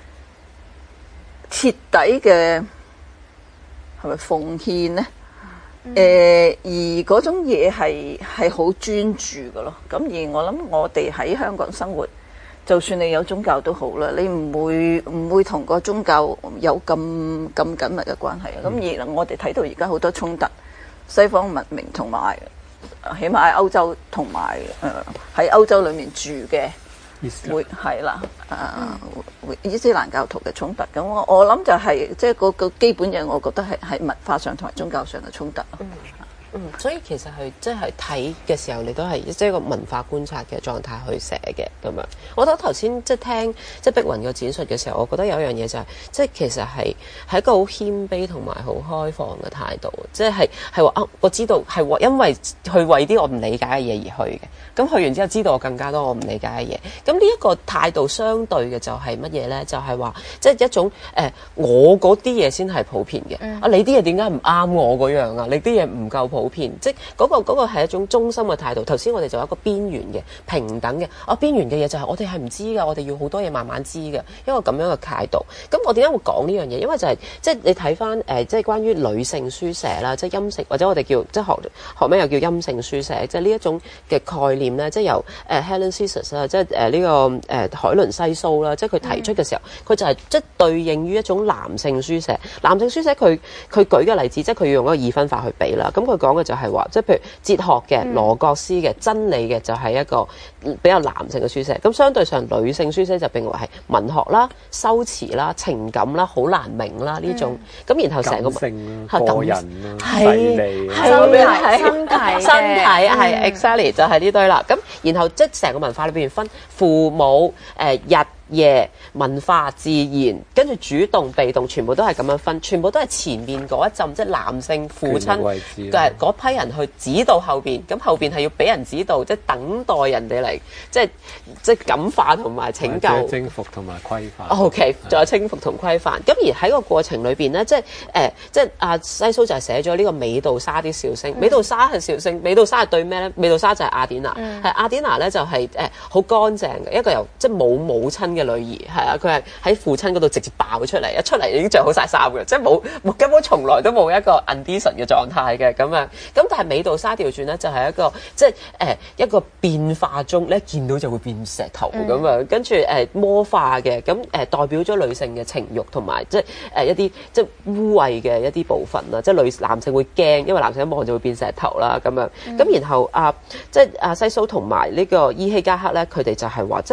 徹底嘅係咪奉獻呢？誒、嗯呃，而嗰種嘢係係好專注嘅咯。咁而我諗我哋喺香港生活，就算你有宗教都好啦，你唔會唔會同個宗教有咁咁緊密嘅關係啊。咁、嗯、而我哋睇到而家好多衝突，西方文明同埋起碼喺歐洲同埋誒喺歐洲裡面住嘅。會係啦，誒、呃，會伊斯蘭教徒嘅衝突，咁我我諗就係、是、即係嗰個基本嘢，我覺得係喺文化上同埋宗教上嘅衝突咯。 嗯嗯，所以其實係即係睇嘅時候，你都係即係個文化觀察嘅狀態去寫嘅咁樣。我覺得頭先即係聽即係碧雲嘅展述嘅時候，我覺得有一樣嘢就係、是、即係其實係係一個好謙卑同埋好開放嘅態度，即係係話啊，我知道係因為去為啲我唔理解嘅嘢而去嘅。咁去完之後知道我更加多我唔理解嘅嘢。咁呢一個態度相對嘅就係乜嘢咧？就係、是、話即係一種誒、呃，我嗰啲嘢先係普遍嘅。嗯、啊，你啲嘢點解唔啱我嗰樣啊？你啲嘢唔夠普遍，即係嗰、嗰個嗰、嗰個係一種中心嘅態度。頭先我哋就有一個邊緣嘅平等嘅，啊邊緣嘅嘢就係我哋係唔知㗎，我哋要好多嘢慢慢知嘅一個咁樣嘅態度。咁我點解會講呢樣嘢？因為就係、係、即係你睇翻誒，即係關於女性書寫啦，即係陰性或者我哋叫即係學學咩又叫陰性書寫，即係呢一種嘅概念咧，即係由誒 Helen Cizers 啦，即係誒呢個誒、呃、海倫西蘇啦，即係佢提出嘅時候，佢、嗯、就係即係對應於一種男性書寫。男性書寫佢佢舉嘅例子，即係佢要用一個二分法去比啦。咁佢講嘅就係話，即係譬如哲學嘅、羅格斯嘅、真理嘅，就係一個比較男性嘅書寫。咁相對上女性書寫就並為係文學啦、修辭啦、情感啦、好難明啦呢種。咁、嗯、然後成個性啦、個人啦、犀利、 身體、身體、 身體係 exactly 就係呢堆啦。咁然後即係成個文化裏邊分父母、誒、呃、日夜、文化、自然，跟住主動、被動，全部都係咁樣分，全部都係前面嗰一陣，即係男性父親嘅嗰批人去指導後邊，咁後邊係要俾人指導，即係等待人哋嚟，即係即係感化同埋拯救、 征服同埋規範。 OK， 仲有征服同規範。咁而喺個過程裏邊咧，即係誒、呃，即係阿西蘇就係寫咗呢個美杜莎啲笑聲。美杜莎係笑聲，美杜莎係對咩咧？美杜莎就係雅典娜，係、嗯、雅典娜咧就係誒好乾淨嘅一個由即係冇母親嘅女兒，係啊，佢係喺父親嗰度直接爆出嚟，一出嚟已經着好晒衫嘅，即係冇冇根本從來都冇一個 undecent 嘅狀態嘅咁樣。咁但係美杜莎調轉咧，就係、是、一個即係誒、呃、一個變化中咧，見到就會變石頭咁樣，嗯、跟住誒、呃、魔化嘅，咁誒、呃、代表咗女性嘅情慾同埋即係誒、呃、一啲即係污穢嘅一啲部分啦。即係女男性會驚，因為男性一望就會變石頭啦咁樣。咁、嗯、然後啊，即係阿西蘇同埋呢個伊希加克咧，佢哋就係話即係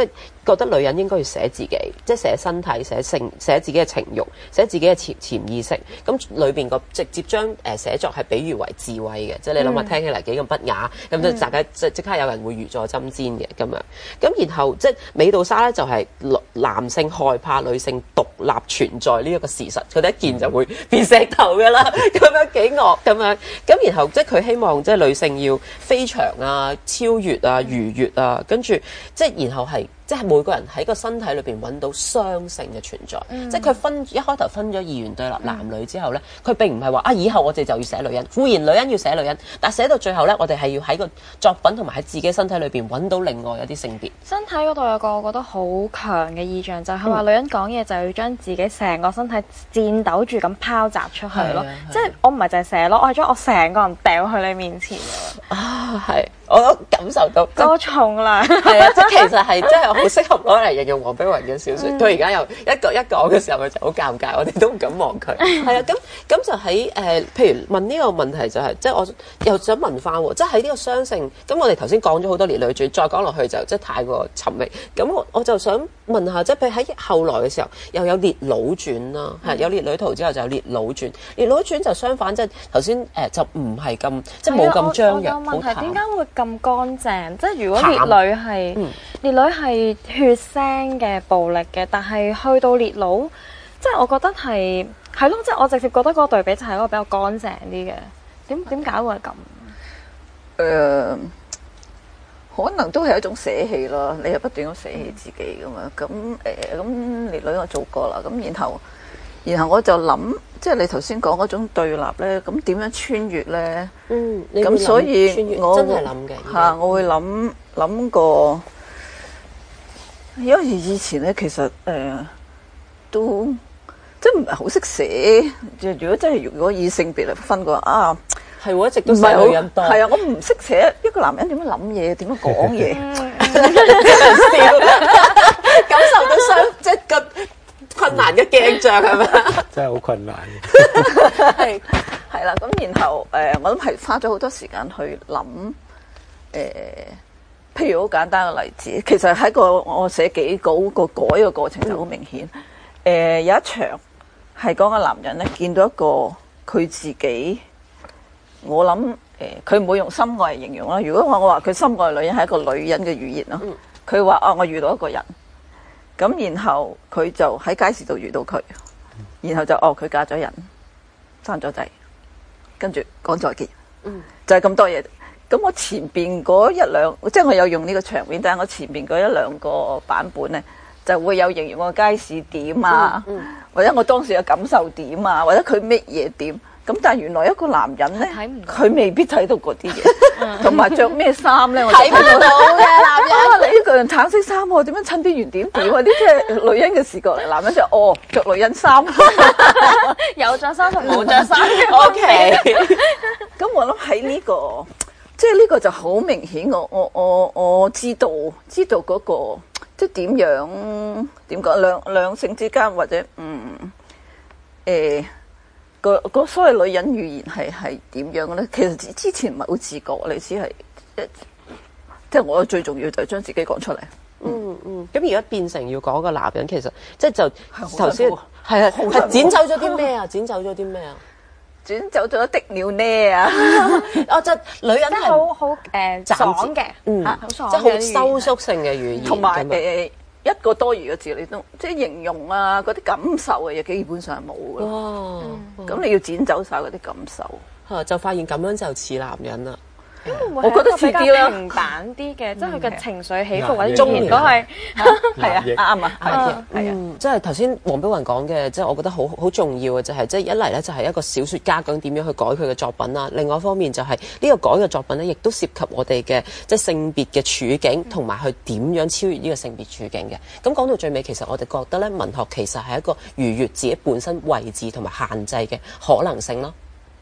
覺得女人應該要寫自己，即係寫身體、寫性、寫自己嘅情慾、寫自己嘅潛潛意識。咁裏邊個直接將誒寫作係比喻為智慧嘅，即係你諗下聽起嚟幾咁不雅，咁就大家即即刻有人會如坐針氈嘅咁樣。咁然後即係美杜莎咧就係男性害怕女性獨立存在呢一個事實，佢哋一見就會變石頭㗎啦，咁樣幾惡咁樣。咁然後即係佢希望即係女性要飛翔啊、超越啊、愉悅啊，跟住即係然後係。即係每個人喺個身體裏邊揾到雙性嘅存在，嗯、即係佢分一開頭分咗二元對立男女之後咧，佢、嗯、並唔係話啊以後我哋就要寫女人，固然女人要寫女人，但係寫到最後咧，我哋係要喺個作品同埋喺自己身體裏邊揾到另外一啲性別。 身體嗰度有個我覺得好強嘅意象，就係佢話女人講嘢就要將自己成個身體顫抖住咁拋擲出去咯，即係我唔係淨係寫咯，我係將我成個人掉去你面前㗎啊， 係。我都感受到多重啦， 係啊！即係其實係真係好適合攞嚟形容黃碧雲嘅小説。佢而家又一個一講嘅時候，佢就好尷尬，我哋都唔敢望佢。係啊，咁咁就喺誒、呃，譬如問呢個問題就係、是，即係我又想問翻喎，即係喺呢個雙性。咁我哋頭先講咗好多烈女傳，再講落去就即係太過尋味。咁我我就想問下，即係譬如喺後來嘅時候，又有烈佬傳啦，係、嗯、有烈女圖之後就有烈佬傳。烈佬傳就相反，即係頭先誒就唔係咁，即係冇咁張揚。 我有問題點解會咁乾淨？即係如果烈女係、嗯、烈女係血腥嘅暴力嘅，但係去到烈佬，即係我覺得係係咯，即係我直接覺得嗰個對比就係一個比較乾淨啲嘅。點點解會係咁？誒、 呃，可能都係一種捨棄咯。你係不斷咁捨棄自己噶嘛？咁誒，咁、呃、烈女我做過啦。咁然後，然後我就諗。即係你頭先講嗰種對立咧，咁點樣穿越咧？ 嗯， 咁所以我真係諗嘅嚇，我會諗諗過，因為以前咧其實誒、呃、都即係唔係好識寫。如果真係如果以性別嚟分嘅話啊， 係喎，一直都寫女人多。 係啊，我唔識寫一個男人點樣諗嘢，點樣講嘢， 笑感受到傷即係個。困難嘅鏡像係咪？ 真係好困難嘅。 係係啦，咁然後誒、呃，我諗係花咗好多時間去諗誒、呃，譬如好簡單嘅例子，其實喺個我寫幾稿個改嘅過程就好明顯。誒、嗯呃、有一場係講個男人咧，見到一個佢自己，我諗誒，佢、呃、唔會用心愛嚟形容啦。如果我我話佢心愛女人係一個女人嘅語言咯，佢話啊，我遇到一個人。咁然後佢就喺街市度遇到佢，然後就哦佢嫁咗人，生咗仔，跟住講再見，嗯、就係咁多嘢。咁我前邊嗰一兩，即係我有用呢個場面，但係我前邊嗰一兩個版本咧，就會有形容個街市點啊，嗯嗯、或者我當時嘅感受點啊，或者佢乜嘢點。咁但係原來一個男人咧，佢未必睇到嗰啲嘢，同埋着咩衫咧，我睇唔到嘅男人。啊、你呢個人橙色衫喎，點樣襯啲圓點點啊？啲即係女人嘅視覺嚟，男人就哦着女人衫， 有着衫同冇着衫。 O K。 咁我諗喺呢個，即係呢個就好明顯，我我我我知道知道嗰個即係點樣點講兩兩性之間或者嗯誒。個個所謂女人語言係係點樣嘅咧？其實之前唔係好自覺，你只係即係我最重要就係將自己講出嚟。 嗯嗯。咁而家變成要講個男人，其實即係就頭先係啊，係剪走咗啲咩啊？剪走咗啲咩啊？ 剪走咗的了呢啊！ 哦，就女人係好好誒爽嘅， 嗯， 好爽， 即係好收縮性嘅語言， 同埋誒。一個多餘嘅字你都即係形容啊，嗰啲感受嘅嘢基本上係冇嘅。哇！咁、嗯、你要剪走晒嗰啲感受， 嚇就發現咁樣就似男人啦。 我覺得似啲啦，平板啲嘅，即係佢嘅情緒起伏或者中年都係係啊啱啊，係啊，係啊， 即係頭先黃碧雲講嘅，即係我覺得好好重要嘅就係，即係一嚟咧就係一個小説家究竟點樣去改佢嘅作品啦，另外一方面就係呢個改嘅作品咧，亦都涉及我哋嘅即係性別嘅處境，同埋去點樣超越呢個性別處境嘅。咁講到最尾，其實我哋覺得咧，文學其實係一個逾越自己本身位置同埋限制嘅可能性咯。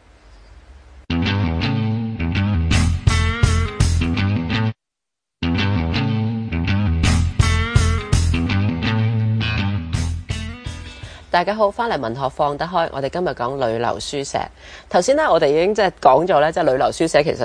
大家好，翻嚟文學放得開，我哋今日講女流書寫。頭先咧，我哋已經即係講咗咧，即係女流書寫其實即係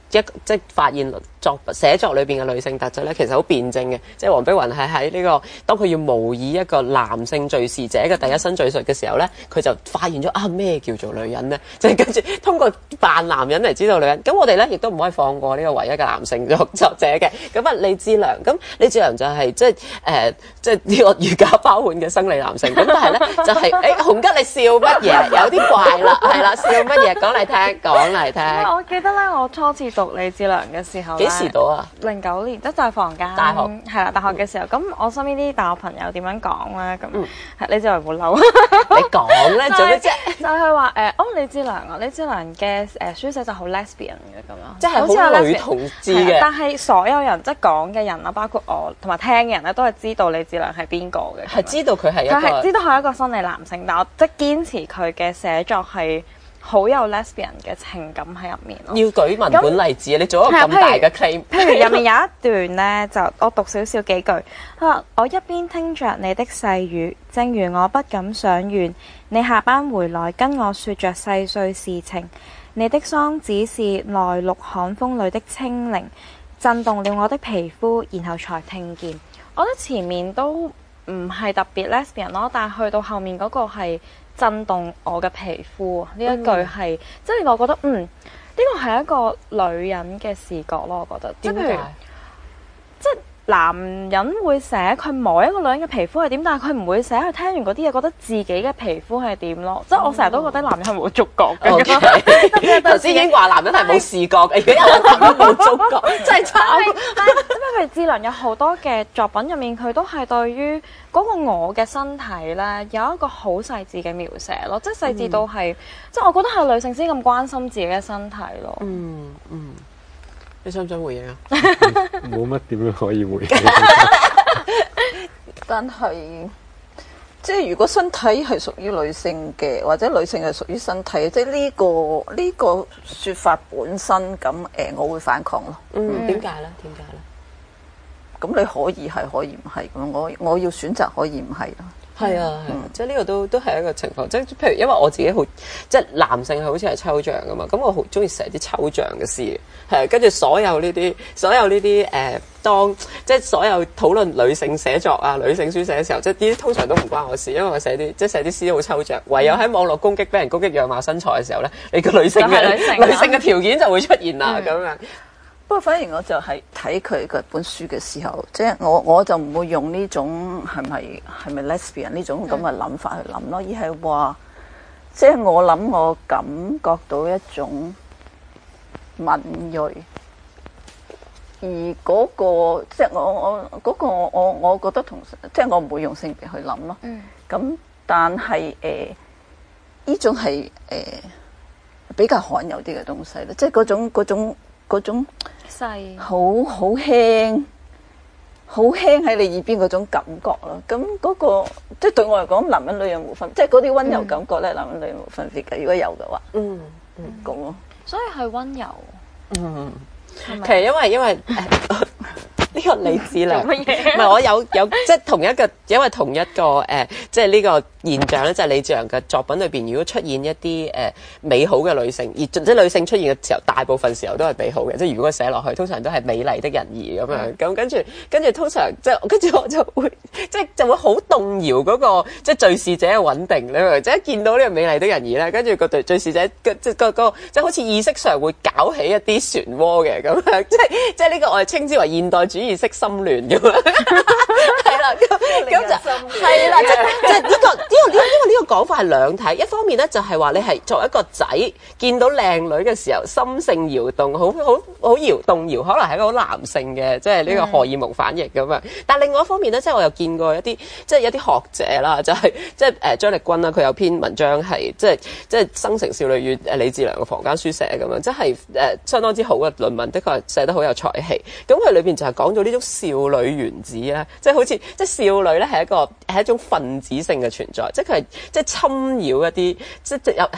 一即係發現作寫作裏邊嘅女性特質咧，其實好辯證嘅。即係黃碧雲係喺呢個當佢要模擬一個男性敘事者嘅第一身敘述嘅時候咧，佢就發現咗啊咩叫做女人咧？就係跟住通過扮男人嚟知道女人。咁我哋咧亦都唔可以放過呢個唯一嘅男性作作者嘅。咁啊李智良，咁李智良就係、是、即係誒即係呢個如假包換嘅生理男性。咁但係咧就係、是、誒、欸、洪吉你笑乜嘢？有啲怪啦，係啦，笑乜嘢？講嚟聽，講嚟聽。 我記得咧，我初次讀李智良嘅時候， 幾時到啊？ 零九年，即係在房間大學係啦，大學嘅時候。咁、嗯、我身邊啲大學朋友點樣講咧？咁、嗯、李智良冇嬲， 你講咧做咩啫？ 就係話誒，哦李智良啊，李智良嘅誒書寫就好 lesbian 嘅咁樣， 即係好女同志嘅。 但係所有人即係講嘅人啊，包括我同埋聽嘅人咧，都係知道李智良係邊個嘅。 係知道佢係一個， 佢係知道佢係一個生理男性，但我即係堅持佢嘅寫作係好有 lesbian 嘅情感喺入面咯。 要舉文本例子啊！你做一個咁大嘅 claim。 譬如入面有一段咧，就我讀少少幾句。佢話：我一邊聽着你的細語，正如我不敢想願你下班回來跟我說着細碎事情。你的喪只是內陸寒風裏的清靈，震動了我的皮膚，然後才聽見。我覺得前面都唔係特別 lesbian 咯，但係去到後面嗰個係震動我嘅皮膚呢一句係，嗯、即係我覺得嗯，呢個係一個女人嘅視覺咯，我覺得。即係譬如，即係男人會寫佢摸一個女人嘅皮膚係點，但係佢唔會寫佢聽完嗰啲嘢覺得自己嘅皮膚係點咯。即係我成日都覺得男人係冇觸覺嘅。 頭先已經話男人係冇視覺嘅，而家有男人冇觸覺，真係慘。 但係譬如智良有好多嘅作品入面，佢都係對於嗰個我嘅身體咧有一個好細緻嘅描寫咯，即係細緻到係，嗯、即係我覺得係女性先咁關心自己嘅身體咯。 嗯嗯。你想唔想回應啊？ 冇乜點樣可以回應。 但係即係如果身體係屬於女性嘅，或者女性係屬於身體，即係呢個呢個說法本身咁誒，我會反抗咯。 嗯，點解咧？點解咧？ 咁你可以係，可以唔係咁，我我要選擇可以唔係咯。 係啊，係啊，嗯、即係呢個都都係一個情況。即係譬如，因為我自己好，即係男性係好似係抽象噶嘛，咁我好中意寫啲抽象嘅詩，係跟住所有呢啲，所有呢啲誒，當即係所有討論女性寫作啊、女性書寫嘅時候，即係啲通常都唔關我事，因為我寫啲即係寫啲詩好抽象。唯有喺網絡攻擊俾人攻擊樣貌身材嘅時候咧，你個女性嘅女性嘅條件就會出現啦咁樣。 不過反而我就係睇佢嗰本書嘅時候，即係我我就唔會用呢種係咪係咪 lesbian 呢種咁嘅諗法去諗咯，而係話即係我諗我感覺到一種敏鋭，而嗰個即係我我嗰個我我我覺得同即係我唔會用性別去諗咯。咁但係誒呢種係誒比較罕有啲嘅東西咧，即係嗰種嗰種嗰種細好好輕好輕喺你耳邊嗰種感覺咯。咁嗰個即係對我嚟講，男人女人冇分，即係嗰啲溫柔感覺咧，男人女人冇分別嘅。如果有嘅話，嗯嗯咁咯。 所以係溫柔。 嗯，其實因為因為呢個李智良，唔係我有有即係同一個，因為同一個誒、呃，即係呢個現象咧，就係李智良嘅作品裏邊，如果出現一啲誒、呃、美好嘅女性，而即係女性出現嘅時候，大部分時候都係美好嘅，即係如果寫落去，通常都係美麗的人兒咁樣，咁跟住跟住通常即係跟住我就會即係就會好動搖嗰、那個即係敘事者嘅穩定，你明唔明？即係一見到呢個美麗的人兒咧，跟住個對敘事者嘅即係個個即係好似意識上會搞起一啲漩渦嘅咁樣，即係即係呢個我哋稱之為現代主義式心亂咁樣，係啦，咁咁就係啦，即係即係呢個呢個呢個因為呢個講法係兩體，一方面咧就係話你係作為一個仔見到靚女嘅時候心性搖動，好好好搖動搖，可能係一個好男性嘅即係呢個荷爾蒙反應咁樣。但係另外一方面咧，即係我又見過一啲即係有啲學者啦，就係即係誒張力君啦，佢有篇文章係即係即係生成少女與誒李智良嘅房間書寫咁樣，即係誒相當之好嘅論文，的確係寫得好有才氣。咁佢裏邊就係講到呢種少女原子咧，即係好似即係少女咧係一個係一種分子性嘅存在，即係佢係即係侵擾一啲即係有係一啲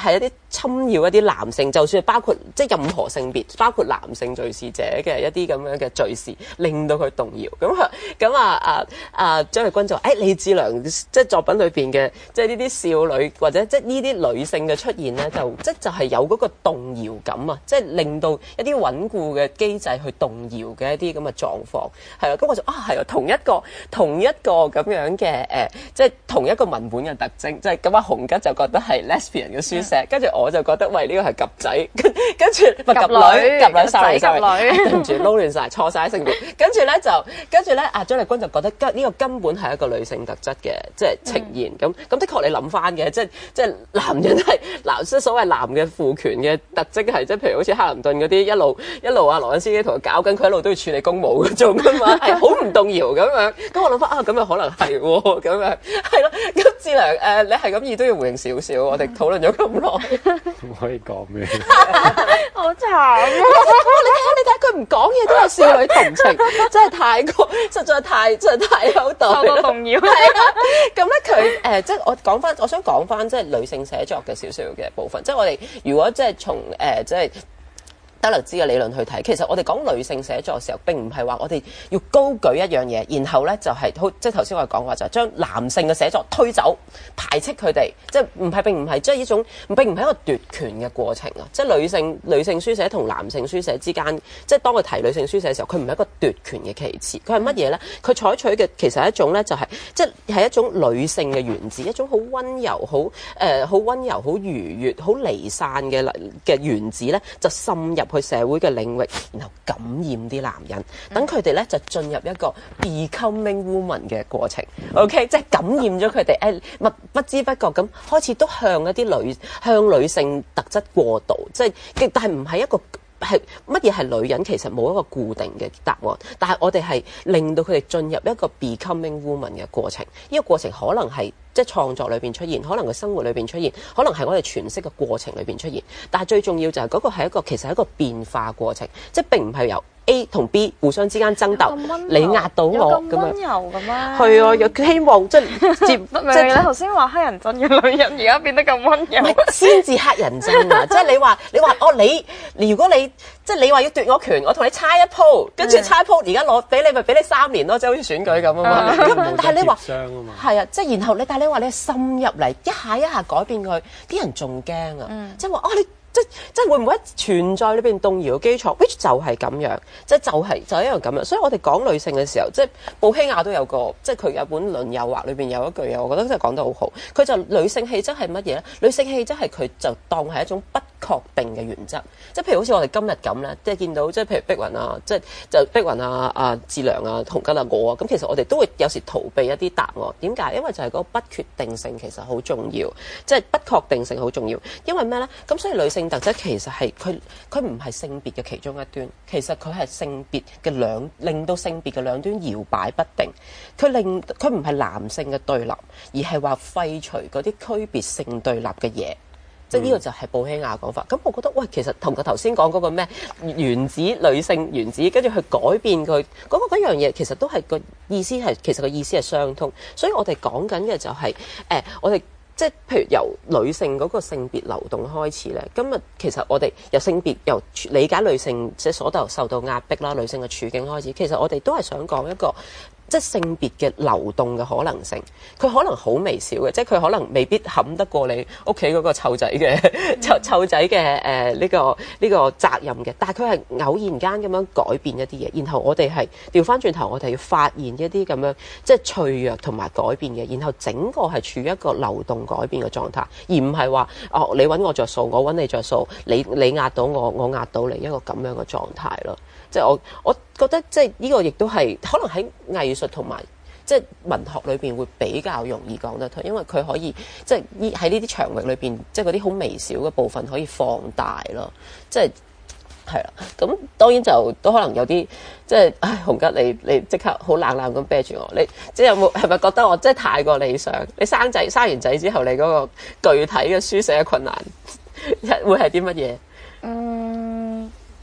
侵擾一啲男性，就算係包括即係任何性別，包括男性敘事者嘅一啲咁樣嘅敘事，令到佢動搖。咁咁啊啊啊張力君就話：誒、哎、李智良即係作品裏邊嘅，即係呢啲少女或者即係呢啲女性嘅出現咧，就即係就係有嗰個動搖感啊！即係令到一啲穩固嘅機制去動搖嘅一啲咁嘅狀況，係啦。咁我就啊係啊，同一個同一個咁樣嘅誒、呃，即係同一個文本嘅特徵，即係咁啊。洪吉就覺得係 lesbian 嘅書寫，跟住、嗯、我就覺得喂呢、這個係夾仔，跟跟住唔係夾女，夾女 sorry sorry，對唔住撈亂晒，錯晒性別。跟住咧就跟住咧，阿張力君就覺得呢個根本係一個女性特質嘅，即係呈現。咁咁、嗯、的確你諗翻嘅，即係即係男人係男，即係所謂男嘅父權嘅特徵係，即係譬如好似克林頓嗰啲一路一路啊羅恩斯基同佢搞緊，佢一路都要處理公務嗰種噶嘛，係好唔動搖咁樣。咁我諗翻啊，咁又可能係喎，咁樣係咯。咁智良誒，你係咁意都要回應少少，我哋討論咗咁耐， 唔可以講咩？ 好慘啊！ 你睇下，你睇下佢唔講嘢都有少女同情，真係太過，實在太真係太有道理。 受到動搖係啊，咁咧佢誒，即係我講翻，我想講翻即係女性寫作嘅少少嘅部分，即係我哋如果即係從誒即係。德勒茲嘅理論去睇，其實我哋講女性寫作嘅時候，並唔係話我哋要高舉一樣嘢，然後咧就係、是、好，即係頭先我哋講話就係將男性嘅寫作推走、排斥佢哋，即係唔係並唔係即係呢種並唔係一個奪權嘅過程啊！即係女性女性書寫同男性書寫之間，即係當佢提女性書寫嘅時候，佢唔係一個奪權嘅旗幟，佢係乜嘢咧？佢採取嘅其實係一種咧，就係、是、即係一種女性嘅原子，一種好温柔、好誒好温柔、好愉悅、好離散嘅嘅原子咧，就滲入去社會嘅領域，然後感染啲男人，等佢哋咧就進入一個 becoming woman 嘅過程。OK， 即係感染咗佢哋，誒不不知不覺咁開始都向一啲女向女性特質過渡，即係但係唔係一個係乜嘢係女人，其實冇一個固定嘅答案。但係我哋係令到佢哋進入一個 becoming woman 嘅過程，呢、這個過程可能係。即係創作裏邊出現，可能佢生活裏邊出現，可能係我哋詮釋嘅過程裏邊出現。但係最重要就係嗰個係一個其實係一個變化過程，即係並唔係由 A 同 B 互相之間爭鬥，你壓到我咁樣。 温柔嘅咩？ 係啊，有希望即係接即係你頭先話黑人憎嘅女人，而家變得咁温柔， 先至黑人憎啊！即係你話你話哦，你如果你即係你話要奪我權，我同你猜一鋪，跟住猜一鋪，而家攞俾你咪俾你三年咯，即係好似選舉咁啊嘛。咁但係你話係啊，即係然後你但係你話你滲入嚟一下一下改變佢，啲人仲驚啊！嗯、即係話哦，你即即係會唔會存在裏邊動搖嘅基礎 ？which 就係咁樣，即係就係、是、就係一樣咁樣。所以我哋講女性嘅時候，即係布希亞都有個，即係佢有本《論誘惑》裏邊有一句嘢，我覺得真係講得好好。佢就女性氣質係乜嘢咧？女性氣質係佢就當係一種不確定嘅原則。即係譬如好似我哋今日咁咧，即係見到即係譬如碧雲啊，即係就碧雲啊、啊智良啊、洪吉啊我啊，咁其實我哋都會有時逃避一啲答案。點解？因為就係嗰個不確定性其實好重要，即係不確定性好重要。因為咩咧？咁所以女性特質其實係佢佢唔係性別嘅其中一端，其實佢係性別嘅兩令到性別嘅兩端搖擺不定。佢令佢唔係男性嘅對立，而係話廢除嗰啲區別性對立嘅嘢。即係呢個就係布希亞講法，咁我覺得喂，其實同佢頭先講嗰個咩原子女性原子，跟住去改變佢嗰個嗰樣嘢，其實都係個意思係，其實個意思係相通。所以我哋講緊嘅就係、是、誒、呃，我哋即係譬如由女性嗰個性別流動開始咧，今日其實我哋由性別由理解女性即係所受受到壓迫啦，女性嘅處境開始，其實我哋都係想講一個。即係性別嘅流動嘅可能性，佢可能好微小嘅，即係佢可能未必冚得過你屋企嗰個湊仔嘅湊湊仔嘅誒呢個呢、呢個責任嘅，但係佢係偶然間咁樣改變一啲嘢，然後我哋係調翻轉頭，我哋要發現一啲咁樣即係脆弱同埋改變嘅，然後整個係處於一個流動改變嘅狀態，而唔係話哦你揾我着數，我揾你着數，你你壓到我，我壓到你一個咁樣嘅狀態咯。即係我，我覺得即係呢個亦都係可能喺藝術同埋即係文學裏邊會比較容易講得通，因為佢可以即係呢喺呢啲場域裏邊，即係嗰啲好微小嘅部分可以放大咯。即係係啦，咁當然就都可能有啲即係，唉，洪吉你你即刻好冷冷咁啤住我，你即係有冇係咪覺得我即係太過理想？你生仔生完仔之後，你嗰個具體嘅書寫嘅困難會係啲乜嘢？ 嗯。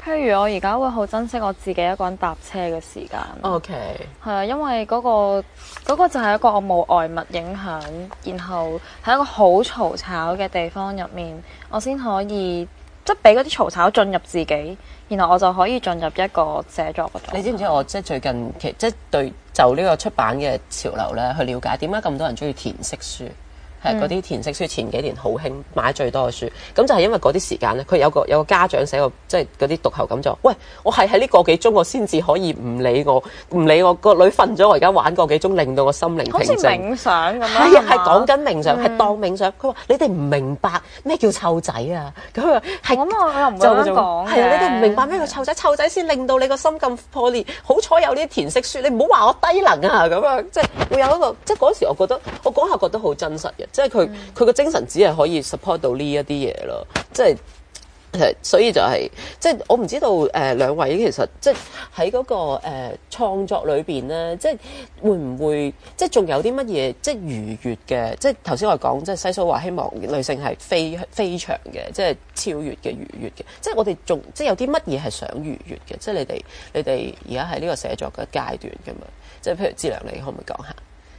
譬如我而家會好珍惜我自己一個人搭車嘅時間。 OK， 係啊，因為嗰、個嗰、個就係一個我冇外物影響，然後喺一個好嘈吵嘅地方入面，我先可以即係俾嗰啲嘈吵進入自己，然後我就可以進入一個寫作嘅狀態。 你知唔知我即係最近其即係對就呢個出版嘅潮流咧，去了解點解咁多人中意填色書？係嗰啲填色書前幾年好興買最多嘅書，咁就係因為嗰啲時間咧，佢有個有個家長寫個即係嗰啲讀後感就話：喂，我係喺呢個幾鐘我先至可以唔理我唔理我個女瞓咗，我而家玩個幾鐘，令到我心靈平靜。 好似冥想咁樣。 係啊，係講緊冥想，係、嗯、當冥想。佢話：你哋唔明白咩叫湊仔啊？咁佢話係咁我又唔會咁講嘅。 係啊，你哋唔明白咩叫湊仔？湊仔先令到你個心咁破裂。好彩有呢啲填色書，你唔好話我低能啊咁樣，即係會有一個即係嗰時我覺得我嗰下覺得好真實嘅。即係佢佢個精神只係可以 support 到呢一啲嘢咯，即係誒，所以就係、是、即係我唔知道誒、呃、兩位其實即係喺嗰個誒、呃、創作裏邊咧，即係會唔會即係仲有啲乜嘢即係愉悅嘅？即係頭先我講即係西蘇話希望女性係飛飛翔嘅，即係超越嘅愉悅嘅。即係我哋仲即係有啲乜嘢係想愉悅嘅？即係你哋你哋而家喺呢個寫作嘅階段咁樣，即係譬如智良，你可唔可以講下？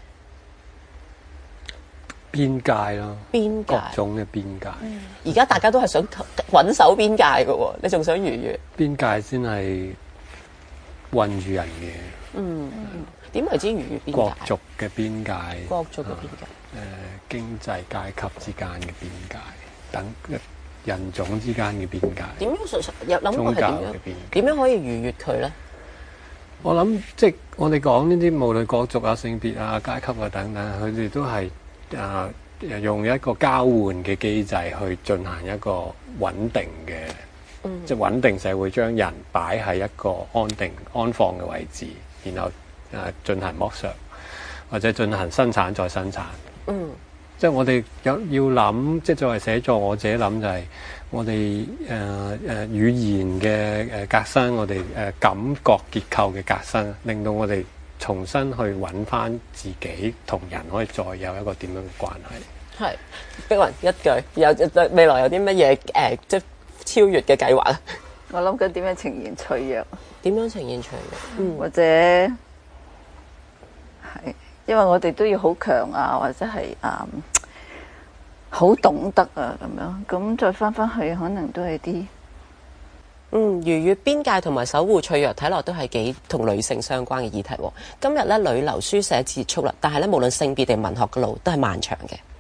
邊界咯， 邊界各種嘅邊界。 而家、嗯、大家都係想穩守邊界嘅喎，你仲想愉悅？ 邊界先係困住人嘅。 嗯，點為之愉悅邊界？ 國族嘅邊界， 國族嘅邊界。誒、 呃，經濟階級之間嘅邊界，等人種之間嘅邊界。 點樣有諗過係點樣？點樣可以愉悅佢咧？ 我諗即係我哋講呢啲，無論國族啊、性別啊、階級啊等等，佢哋都係。啊！用一個交換嘅機制去進行一個穩定嘅，嗯、即係穩定社會，將人擺喺一個安定安放嘅位置，然後啊進行剝削，或者進行生產再生產。嗯，即係我哋有要諗，即係作為寫作，我自己諗就係我哋誒誒語言嘅誒革新，我哋誒、呃、感覺結構嘅革新，令到我哋。重新去揾翻自己同人可以再有一個點樣嘅關係。係，碧雲一句有未來有啲乜嘢誒，即係超越嘅計劃啊？ 我諗緊點樣呈現脆弱， 點樣呈現脆弱？嗯， 或者係因為我哋都要好強啊，或者係啊好懂得啊咁樣，咁再翻翻去可能都係啲。 嗯，愉悅邊界同埋守護脆弱，睇落都係幾同女性相關嘅議題。今日咧女流書寫結束啦，但係咧無論性別定文學嘅路都係漫長嘅。